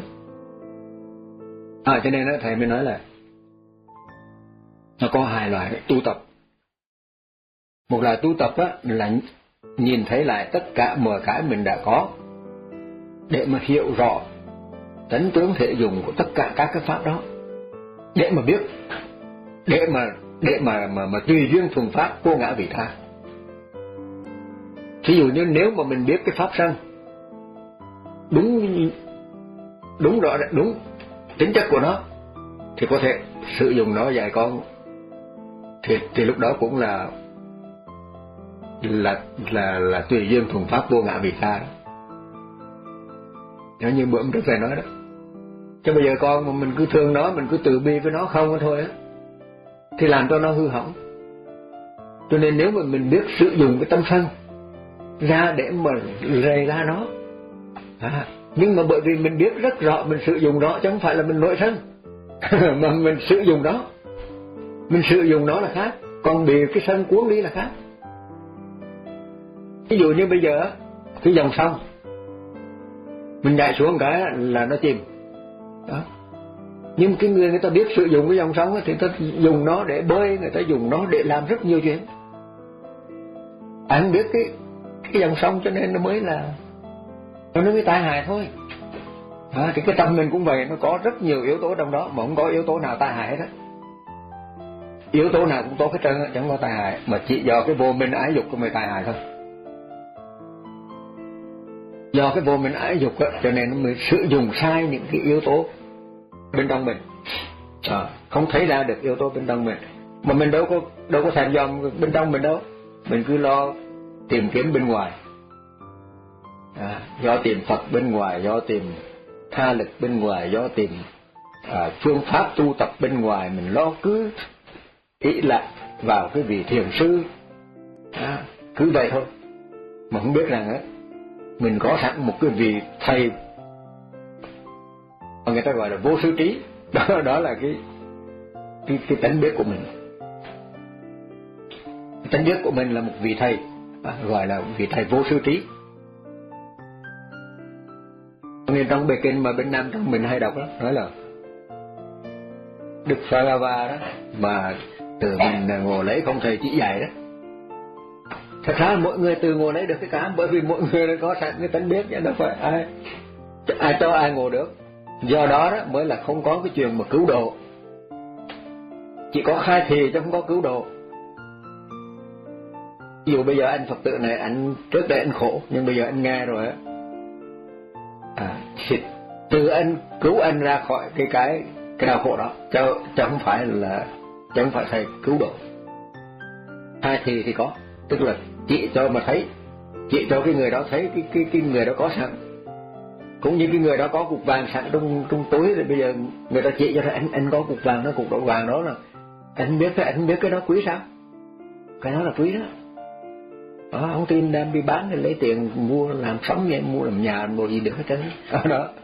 à, cho nên đó, thầy mới nói là nó có hai loại tu tập. Một là tu tập á, là nhìn thấy lại tất cả mọi cái mình đã có để mà hiểu rõ tánh tướng thể dùng của tất cả các cái pháp đó, để mà biết, để mà để mà mà mà tùy duyên thuần pháp vô ngã vị tha. Ví dụ như nếu mà mình biết cái pháp sân đúng đúng rõ đúng tính chất của nó thì có thể sử dụng nó dạy con, thì thì lúc đó cũng là là là là tùy duyên thuần pháp vô ngã vị tha đó. Giống như bữa trước thầy nói đó, chứ bây giờ con mà mình cứ thương nó, mình cứ từ bi với nó không đó thôi á, thì làm cho nó hư hỏng. Cho nên nếu mà mình biết sử dụng cái tâm sân ra để mà rầy la nó à, nhưng mà bởi vì mình biết rất rõ mình sử dụng nó, chứ không phải là mình nổi sân. Mà mình sử dụng nó, mình sử dụng nó là khác, còn bị cái sân cuốn đi là khác. Ví dụ như bây giờ cái dòng sông mình nhảy xuống cái là nó chìm đó, nhưng cái người người ta biết sử dụng cái dòng sông thì người ta dùng nó để bơi, người ta dùng nó để làm rất nhiều chuyện. Anh biết cái cái dòng sông cho nên nó mới là nó mới tai hại thôi. À, thì cái tâm mình cũng vậy, nó có rất nhiều yếu tố trong đó mà không có yếu tố nào tai hại hết. Yếu tố nào cũng tốt hết trơn, chẳng có tai hại, mà chỉ do cái vô minh ái dục của mình tai hại thôi. Do cái vô minh ái dục á, cho nên nó mới sử dụng sai những cái yếu tố bên trong mình, à, không thấy ra được yếu tố bên trong mình, mà mình đâu có đâu có thèm dòm bên trong mình đâu, mình cứ lo tìm kiếm bên ngoài, à, do tìm Phật bên ngoài, do tìm tha lực bên ngoài, do tìm à, phương pháp tu tập bên ngoài, mình lo cứ ý lại vào cái vị thiền sư, à, cứ vậy thôi, mà không biết rằng á mình có sẵn một cái vị thầy mà người ta gọi là vô sư trí. Đó, đó là cái cái cái tánh biết của mình. Cái tánh biết của mình là một vị thầy, à, gọi là vị thầy vô sư trí. Nên trong bài kinh mà bên Nam trong mình hay đọc đó, nói là Đức Phật đó mà tự mình ngồi lấy không thầy chỉ dạy đó. Thật ra mỗi người tự ngồi lấy được cái cả, bởi vì mỗi người đã có sẵn cái tánh biết, chứ đâu phải ai ai cho ai ngồi được. Do đó đó mới là không có cái chuyện mà cứu độ, chỉ có khai thị chứ không có cứu độ. Ví dụ bây giờ anh Phật tử này, anh trước đây anh khổ, nhưng bây giờ anh nghe rồi á, à, thì từ anh cứu anh ra khỏi cái cái cái đau khổ đó, chứ, chứ không phải là chứ không phải thầy cứu độ. Khai thị thì có, tức là chỉ cho mà thấy, chỉ cho cái người đó thấy cái cái cái người đó có sẵn, cũng như cái người đó có cục vàng sẵn trong trong túi, rồi bây giờ người ta chỉ cho là anh anh có cục vàng đó, cục độ vàng đó là anh biết cái anh biết cái đó quý sao, cái đó là quý đó. Đó, không tin đem đi bán thì lấy tiền mua làm sống vậy, mua làm nhà mua gì được hết trơn đó.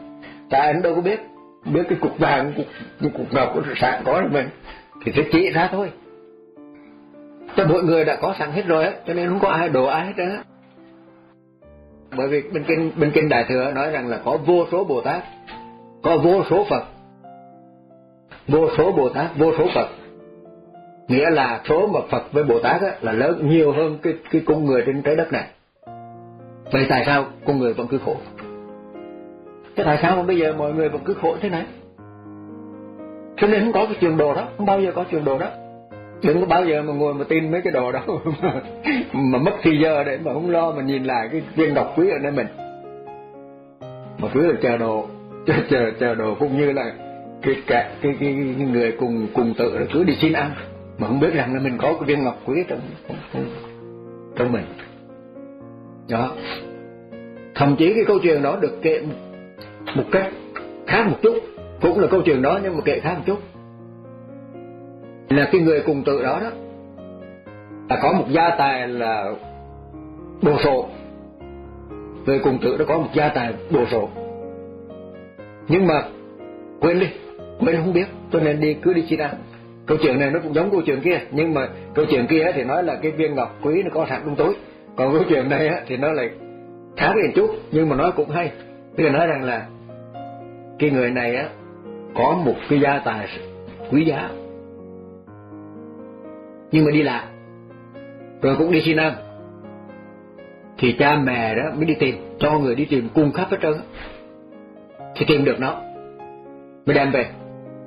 tại anh đâu có biết biết cái cục vàng, cục, cục ngọc của sẵn có rồi mình thì sẽ chỉ ra thôi. Cho mỗi người đã có sẵn hết rồi á, cho nên không có ai đổ ai hết á. Bởi vì bên kinh bên kinh Đại Thừa nói rằng là có vô số Bồ Tát, có vô số Phật, vô số Bồ Tát, vô số Phật, nghĩa là số mà Phật với Bồ Tát á, là lớn nhiều hơn cái cái con người trên trái đất này. Vậy tại sao con người vẫn cứ khổ? Thế tại sao mà bây giờ mọi người vẫn cứ khổ thế này? Cho nên không có cái trường đồ đó, không bao giờ có trường đồ đó. Đừng có bao giờ mà ngồi mà tin mấy cái đồ đó mà mất thời giờ để mà không lo mà nhìn lại cái viên ngọc quý ở nơi mình, mà cứ là chờ đồ, chờ chờ chờ đồ, cũng như là cái cái cái, cái, cái người cùng cùng tự cứ đi xin ăn mà không biết rằng là mình có cái viên ngọc quý trong trong, trong mình. Đó. Thậm chí cái câu chuyện đó được kể một cách khác một chút, cũng là câu chuyện đó nhưng mà kể khác một chút. Là cái người cùng tự đó đó là có một gia tài là đồ sộ, người cùng tự đó có một gia tài đồ sộ, nhưng mà quên đi, quên không biết, cho nên đi cứ đi xin ăn. Câu chuyện này nó cũng giống câu chuyện kia, nhưng mà câu chuyện kia thì nói là cái viên ngọc quý nó có sẵn trong túi, còn câu chuyện này thì nó lại khác một chút, nhưng mà nói cũng hay. Tức là nói rằng là cái người này á có một cái gia tài quý giá, nhưng mà đi lạc rồi cũng đi xin ăn, thì cha mẹ đó mới đi tìm, cho người đi tìm cùng khắp hết trơn, thì tìm được nó mới đem về.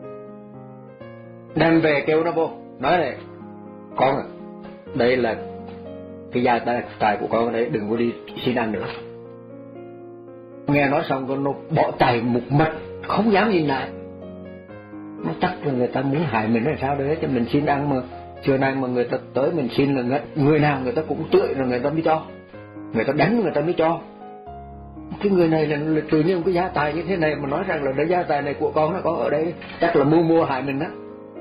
Đem về kêu nó vô, nói này con à, đây là cái gia tài của con đấy, đừng có đi xin ăn nữa. Nghe nói xong con nó bỏ chạy một mạch, không dám nhìn lại. Nó chắc là người ta muốn hại mình hay sao đấy, cho mình xin ăn mà trưa nay mà người ta tới mình xin là người, người nào người ta cũng tươi rồi người ta mới cho, người ta đánh người ta mới cho. Cái người này là, là tự nhiên cái gia tài như thế này mà nói rằng là cái gia tài này của con nó có ở đây, chắc là mua mua hại mình đó.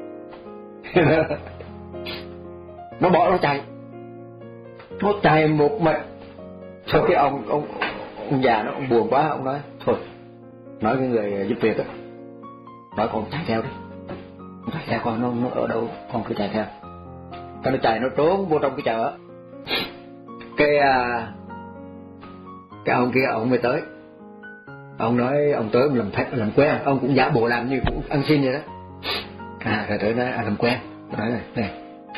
Nó bỏ nó chạy, nó chạy một mạch. Sau cái ông ông ông già nó ông buồn quá, ông nói thôi, nói cái người giúp việc đó, nói con chạy theo đi, con chạy theo con, nó, nó ở đâu con cứ chạy theo. Cái nó chạy nó trốn vô trong cái chợ. Cái à, cái ông kia ông mới tới, ông nói ông tới ông làm thách làm quen, ông cũng giả bộ làm như cũng ăn xin vậy đó. À rồi tới nói à, làm quen, nói này này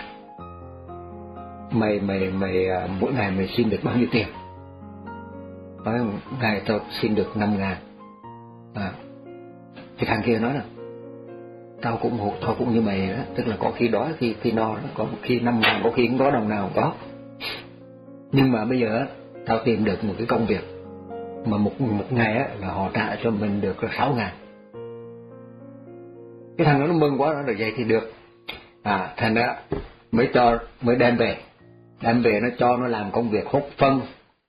mày mày mày à, mỗi ngày mày xin được bao nhiêu tiền? Nói ngày tao xin được năm ngàn. À, thì thằng kia nói là tao cũng hộ thôi cũng như mày đó, tức là có khi đói khi khi no đó, có khi năm ngàn, có khi không có đồng nào không có. Nhưng mà bây giờ tao tìm được một cái công việc mà một một ngày á là họ trả cho mình được sáu ngàn. Cái thằng đó nó mừng quá, nó được vậy thì được. À thành ra mới cho mới đem về, đem về nó cho nó làm công việc hút phân,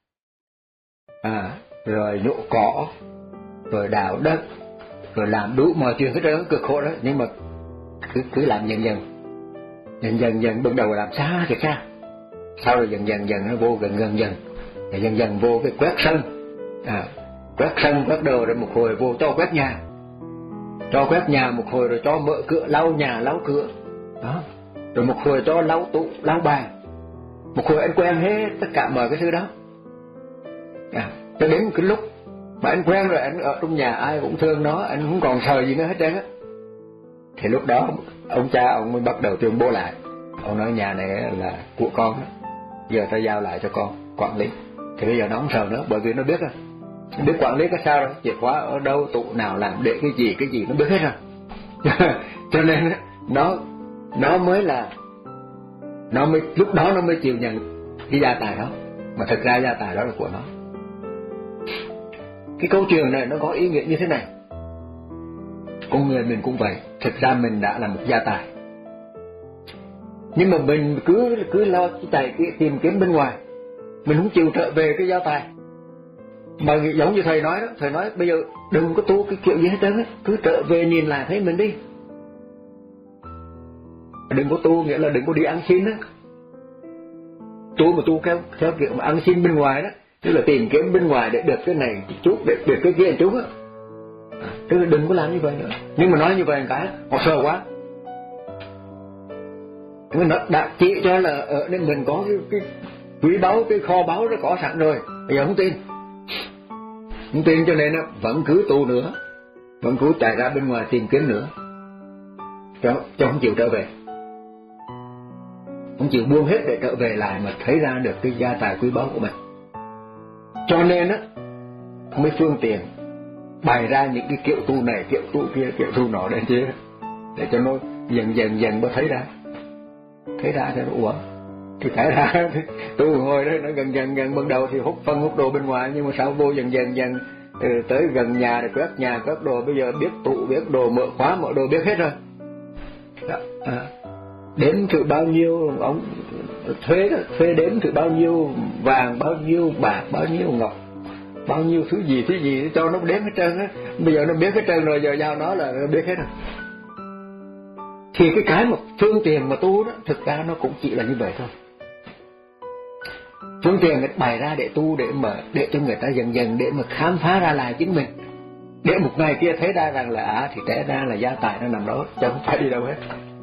à rồi nhổ cỏ, rồi đào đất, rồi làm đủ mọi chuyện hết trơn, cực khổ đó. Nhưng mà cứ cứ làm dần dần dần dần dần ban đầu làm xa thì xa, sau rồi dần dần dần nó vô gần gần dần, rồi dần dần vô cái quét sân, à quét sân quét đồ, rồi một hồi vô cho quét nhà, cho quét nhà một hồi rồi cho mở cửa lau nhà lau cửa đó, rồi một hồi cho lau tủ lau bàn, một hồi anh quen hết tất cả mọi cái thứ đó. À cho đến một cái lúc mà anh quen rồi, anh ở trong nhà ai cũng thương nó, anh không còn sợ gì nữa hết trơn á, thì lúc đó ông cha ông mới bắt đầu tuyên bố lại. Ông nói nhà này là của con đó, giờ ta giao lại cho con quản lý. Thì bây giờ nó không sợ nữa, bởi vì nó biết rồi, biết quản lý cái sao rồi, chìa khóa ở đâu, tụ nào làm, để cái gì cái gì nó biết hết rồi. Cho nên nó nó mới là nó mới lúc đó nó mới chịu nhận cái gia tài đó, mà thực ra gia tài đó là của nó. Cái câu chuyện này nó có ý nghĩa như thế này. Con người mình cũng vậy, thực ra mình đã là một gia tài, nhưng mà mình cứ cứ lo chạy cái tìm kiếm bên ngoài, mình không chịu trở về cái gia tài. Mà giống như thầy nói đó, thầy nói bây giờ đừng có tu cái kiểu gì hết trơn á, cứ trở về nhìn lại thấy mình đi. Đừng có tu nghĩa là đừng có đi ăn xin á. Tu mà tu theo theo kiểu mà ăn xin bên ngoài đó, tức là tìm kiếm bên ngoài để được cái này chút, để được cái kia chút á, Tức là đừng có làm như vậy nữa. Nhưng mà nói như vậy cái họ sợ quá. Nhưng mà nó đã chỉ cho là ở nên mình có cái, cái quý báu, cái kho báu nó có sẵn rồi, bây giờ không tin. Không tin cho nên vẫn cứ tu nữa, vẫn cứ chạy ra bên ngoài tìm kiếm nữa, cho, cho không chịu trở về, không chịu buông hết để trở về lại mà thấy ra được cái gia tài quý báu của mình. Cho nên á mới phương tiện bày ra những cái kiểu tu này, kiểu tu kia, kiểu tu nọ để chứ, để cho nó dần dần dần mới thấy ra, thấy ra thì nó ủa, thì thấy ra tu ngồi đó nó gần dần dần ban đầu thì hút phân hút đồ bên ngoài, nhưng mà sau vô dần dần dần ừ, tới gần nhà rồi quét nhà quét đồ, bây giờ biết tụ biết đồ, mở khóa mở đồ biết hết rồi. Đó, à. Đếm thử bao nhiêu ông thuế đó, thuế đếm thử bao nhiêu vàng, bao nhiêu bạc, bao nhiêu ngọc, bao nhiêu thứ gì thứ gì cho nó đếm hết trơn á. Bây giờ nó biết hết trơn rồi, giờ giao nó là nó biết hết rồi. Thì cái cái mà phương tiện mà tu đó thực ra nó cũng chỉ là như vậy thôi. Phương tiện bày ra để tu, để mà để cho người ta dần dần để mà khám phá ra lại chính mình, để một ngày kia thấy ra rằng là à thì té ra là gia tài nó nằm đó, chứ không phải đi đâu hết.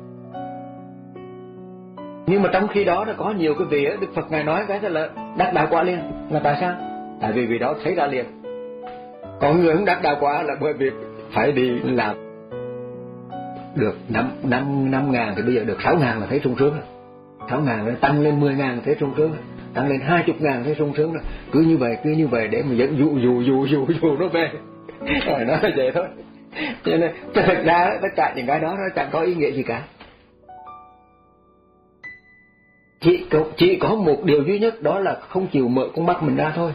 Nhưng mà trong khi đó nó có nhiều cái vị á, Đức Phật ngài nói cái là đắc đạo quả liền, là tại sao? Tại vì vì đó thấy ra liền. Còn người không đắc đạo quả là bởi vì phải đi làm được năm năm năm ngàn thì bây giờ được sáu ngàn là thấy sung sướng rồi, sáu ngàn rồi tăng lên mười ngàn thấy sung sướng rồi, tăng lên hai chục ngàn thấy sung sướng rồi. Cứ như vậy cứ như vậy để mà dẫn dụ dụ dụ dụ dụ nó về, rồi nó là vậy thôi. Cho nên thực ra tất cả những cái đó nó chẳng có ý nghĩa gì cả. Chỉ có, chỉ có một điều duy nhất, đó là không chịu mở con mắt mình ra thôi.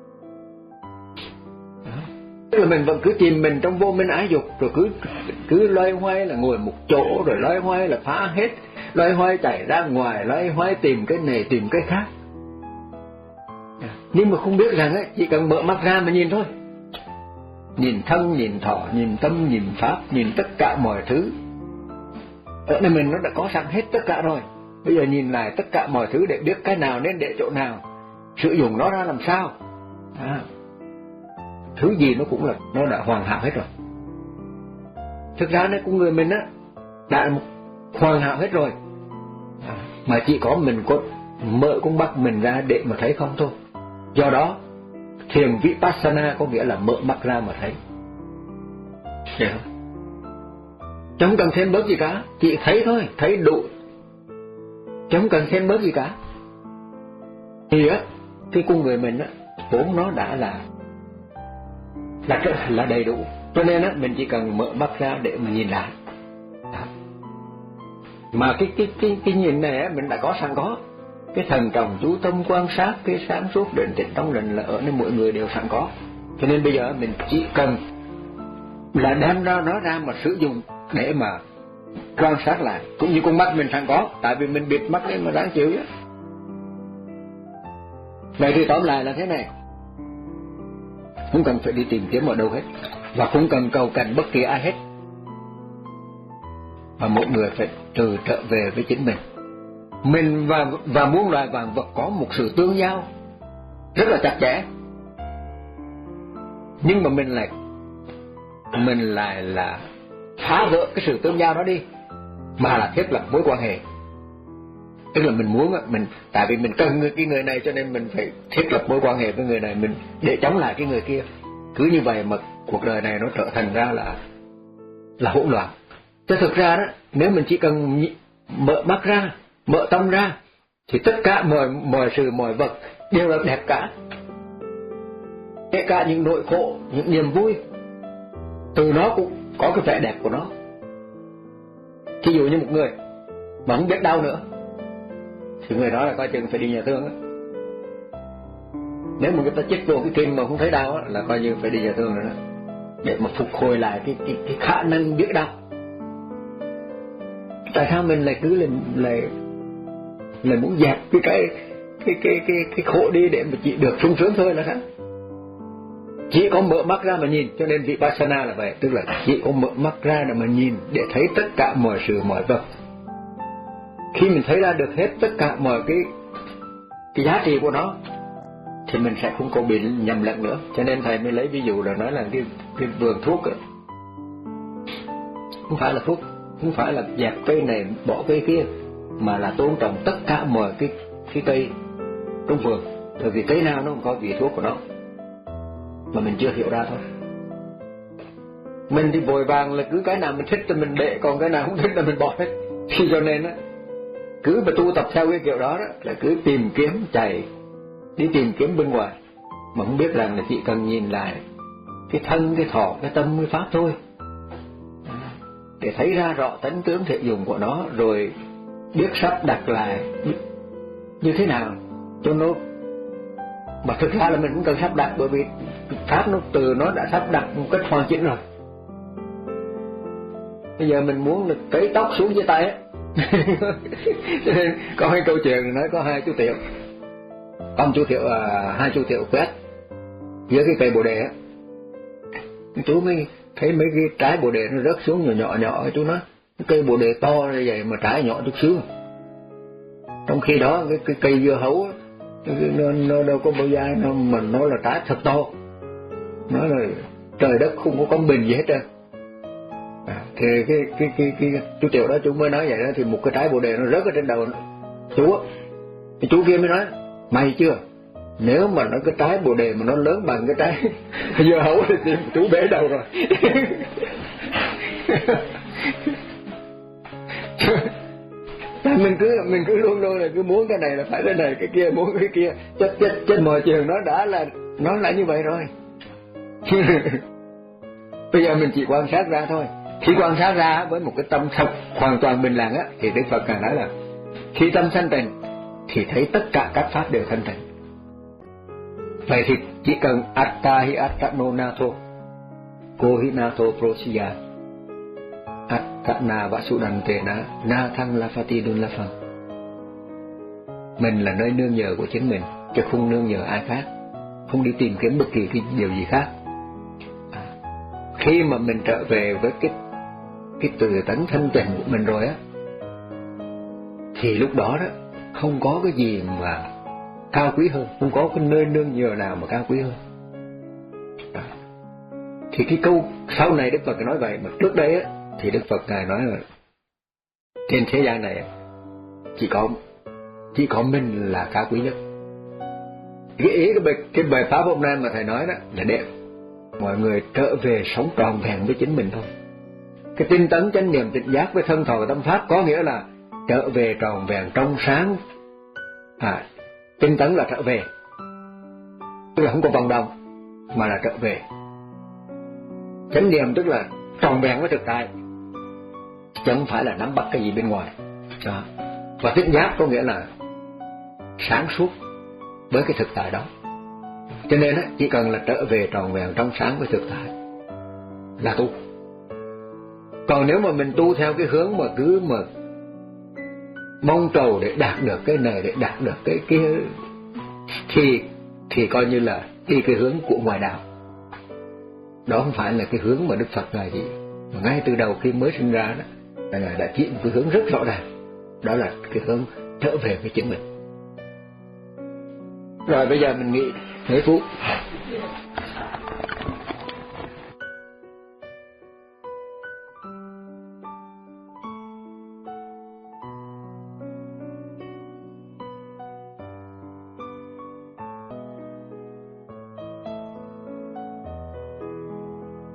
Đó. Tức là mình vẫn cứ chìm mình trong vô minh ái dục, rồi cứ cứ loay hoay là ngồi một chỗ, rồi loay hoay là phá hết, loay hoay chạy ra ngoài, loay hoay tìm cái này tìm cái khác. Nhưng mà không biết rằng ấy, chỉ cần mở mắt ra mà nhìn thôi, nhìn thân, nhìn thọ, nhìn tâm, nhìn pháp, nhìn tất cả mọi thứ. Ở đây mình nó đã có sẵn hết tất cả rồi. Bây giờ nhìn lại tất cả mọi thứ để biết cái nào nên để chỗ nào, sử dụng nó ra làm sao. À, thứ gì nó cũng là nó đã hoàn hảo hết rồi. Thực ra này con người mình á đã hoàn hảo hết rồi, à, mà chỉ có mình có mở con mắt mình ra để mà thấy không thôi. Do đó thiền Vipassana có nghĩa là mở mắt ra mà thấy. Hiểu không? Chẳng cần thêm bớt gì cả, chỉ thấy thôi, thấy đủ, chẳng cần thêm bớt gì cả. Thì á, cái con người mình á, vốn nó đã là là là đầy đủ, cho nên á mình chỉ cần mở mắt ra để mà nhìn lại. Đó. Mà cái cái cái cái nhìn này á mình đã có sẵn có. Cái thần trọng chú tâm quan sát, cái sáng suốt định tĩnh trong định là ở nơi mỗi người đều sẵn có. Cho nên bây giờ mình chỉ cần là đem ra nó ra mà sử dụng để mà quan sát lại, cũng như con mắt mình sẵn có, tại vì mình bịt mắt lên mà đáng chịu chứ. Vậy thì tóm lại là thế này, không cần phải đi tìm kiếm ở đâu hết, và không cần cầu cạnh bất kỳ ai hết, mà mỗi người phải tự trở về với chính mình. Mình và và muôn loài vạn vật có một sự tương giao rất là chặt chẽ, nhưng mà mình lại mình lại là phá vỡ cái sự tương giao đó đi, mà là thiết lập mối quan hệ. Tức là mình muốn mình, tại vì mình cần cái người này cho nên mình phải thiết lập mối quan hệ với người này, mình để chống lại cái người kia. Cứ như vậy mà cuộc đời này nó trở thành ra là là hỗn loạn. Chứ thực ra đó, nếu mình chỉ cần mở mắt ra, mở tâm ra, thì tất cả mọi mọi sự mọi vật đều là đẹp cả. Kể cả những nỗi khổ, những niềm vui, từ nó cũng có cái vẻ đẹp của nó. Ví dụ như một người mà không biết đau nữa, thì người đó là coi chừng phải đi nhà thương á. Nếu mà người ta chích vô cái kim mà không thấy đau á, là coi như phải đi nhà thương rồi đó, để mà phục hồi lại cái cái, cái khả năng biết đau. Tại sao mình lại cứ lại lại lại muốn dẹp cái cái cái cái cái cái khổ đi để mà chỉ được sung sướng thôi là sao? Chỉ có mở mắt ra mà nhìn, cho nên Vipassana là vậy, tức là chỉ có mở mắt ra để mà nhìn, để thấy tất cả mọi sự mọi vật. Khi mình thấy ra được hết tất cả mọi cái cái giá trị của nó, thì mình sẽ không có bị nhầm lẫn nữa. Cho nên thầy mới lấy ví dụ là nói là cái cái vườn thuốc ấy, không phải là phúc, không phải là dẹp cây này bỏ cây kia, mà là tôn trọng tất cả mọi cái cái cây trong vườn, bởi vì cây nào nó cũng có vị thuốc của nó mà mình chưa hiểu ra thôi. Mình thì vội vàng là cứ cái nào mình thích thì mình để, còn cái nào không thích là mình bỏ hết. Thì cho nên á, cứ mà tu tập theo cái kiểu đó đó là cứ tìm kiếm chạy đi tìm kiếm bên ngoài, mà không biết rằng là chỉ cần nhìn lại cái thân, cái thọ, cái tâm, cái pháp thôi, để thấy ra rõ tánh tướng thể dụng của nó, rồi biết sắp đặt lại như thế nào cho nó. Mà thực ra là mình cũng cần sắp đặt, bởi vì pháp nó từ nó đã sắp đặt một cách hoàn chỉnh rồi. Bây giờ mình muốn được cấy tóc xuống dưới tay á cho nên có hai câu chuyện nói có hai chú tiểu, ông chú tiểu à, hai chú tiểu quét dưới cái cây bồ đề á, chú mới thấy mấy cái trái bồ đề nó rớt xuống nhỏ nhỏ nhỏ, chú nói cái cây bồ đề to như vậy mà trái nhỏ chút xíu. Trong khi đó cái, cái cây dưa hấu á, nó, nó đâu có bao da, nó mà nó là trái thật to, nó là trời đất không có công bình gì hết trơn. À, thì cái cái cái cái chú tiểu đó chú mới nói vậy đó, thì một cái trái bồ đề nó rớt ở trên đầu chú á, thì chú kia mới nói mày chưa, nếu mà nó cái trái bồ đề mà nó lớn bằng cái trái dưa hấu thì chú bể đầu rồi. mình cứ mình cứ luôn luôn là cứ muốn cái này là phải cái này, cái kia muốn cái kia, chết chết chết mọi chuyện nó đã là nó là như vậy rồi. Bây giờ mình chỉ quan sát ra thôi. Khi quan sát ra với một cái tâm thật hoàn toàn bình lặng á, thì Đức Phật càng nói là khi tâm thanh tịnh thì thấy tất cả các pháp đều thanh tịnh. Vậy thì chỉ cần atta hi attano nato, ko hi nato prosiya, attana vasudantena na thăng lafati dunlafang. Mình là nơi nương nhờ của chính mình, chứ không nương nhờ ai khác, không đi tìm kiếm bất kỳ cái điều gì khác. À, khi mà mình trở về với cái cái từ tánh thanh tịnh của mình rồi á, thì lúc đó đó không có cái gì mà cao quý hơn, không có cái nơi nương nhờ nào mà cao quý hơn. À, thì cái câu sau này Đức Phật nói vậy, mà trước đây á thì Đức Phật ngài nói là trên thế gian này chỉ có chỉ có mình là cao quý nhất. Cái ý cái bài, cái bài pháp hôm nay mà thầy nói đó là để mọi người trở về sống trọn vẹn với chính mình thôi. Cái tinh tấn chánh niệm tỉnh giác với thân thọ tâm pháp có nghĩa là trở về trọn vẹn trong sáng. À, tinh tấn là trở về, tức là không có vòng đồng mà là trở về. Chánh niệm tức là trọn vẹn với thực tại, chứ không phải là nắm bắt cái gì bên ngoài. Đó. Và tỉnh giác có nghĩa là sáng suốt với cái thực tại đó. Cho nên á, chỉ cần là trở về trọn vẹn trong sáng với thực tại là tu. Còn nếu mà mình tu theo cái hướng mà cứ mà mong cầu để đạt được cái này, để đạt được cái kia, thì thì coi như là đi cái hướng của ngoại đạo. Đó không phải là cái hướng mà Đức Phật ngài gì. Mà ngay từ đầu khi mới sinh ra đó, là ngài đã chỉ một cái hướng rất rõ ràng, đó là cái hướng trở về với chính mình. Rồi bây giờ mình nghĩ mấy phút.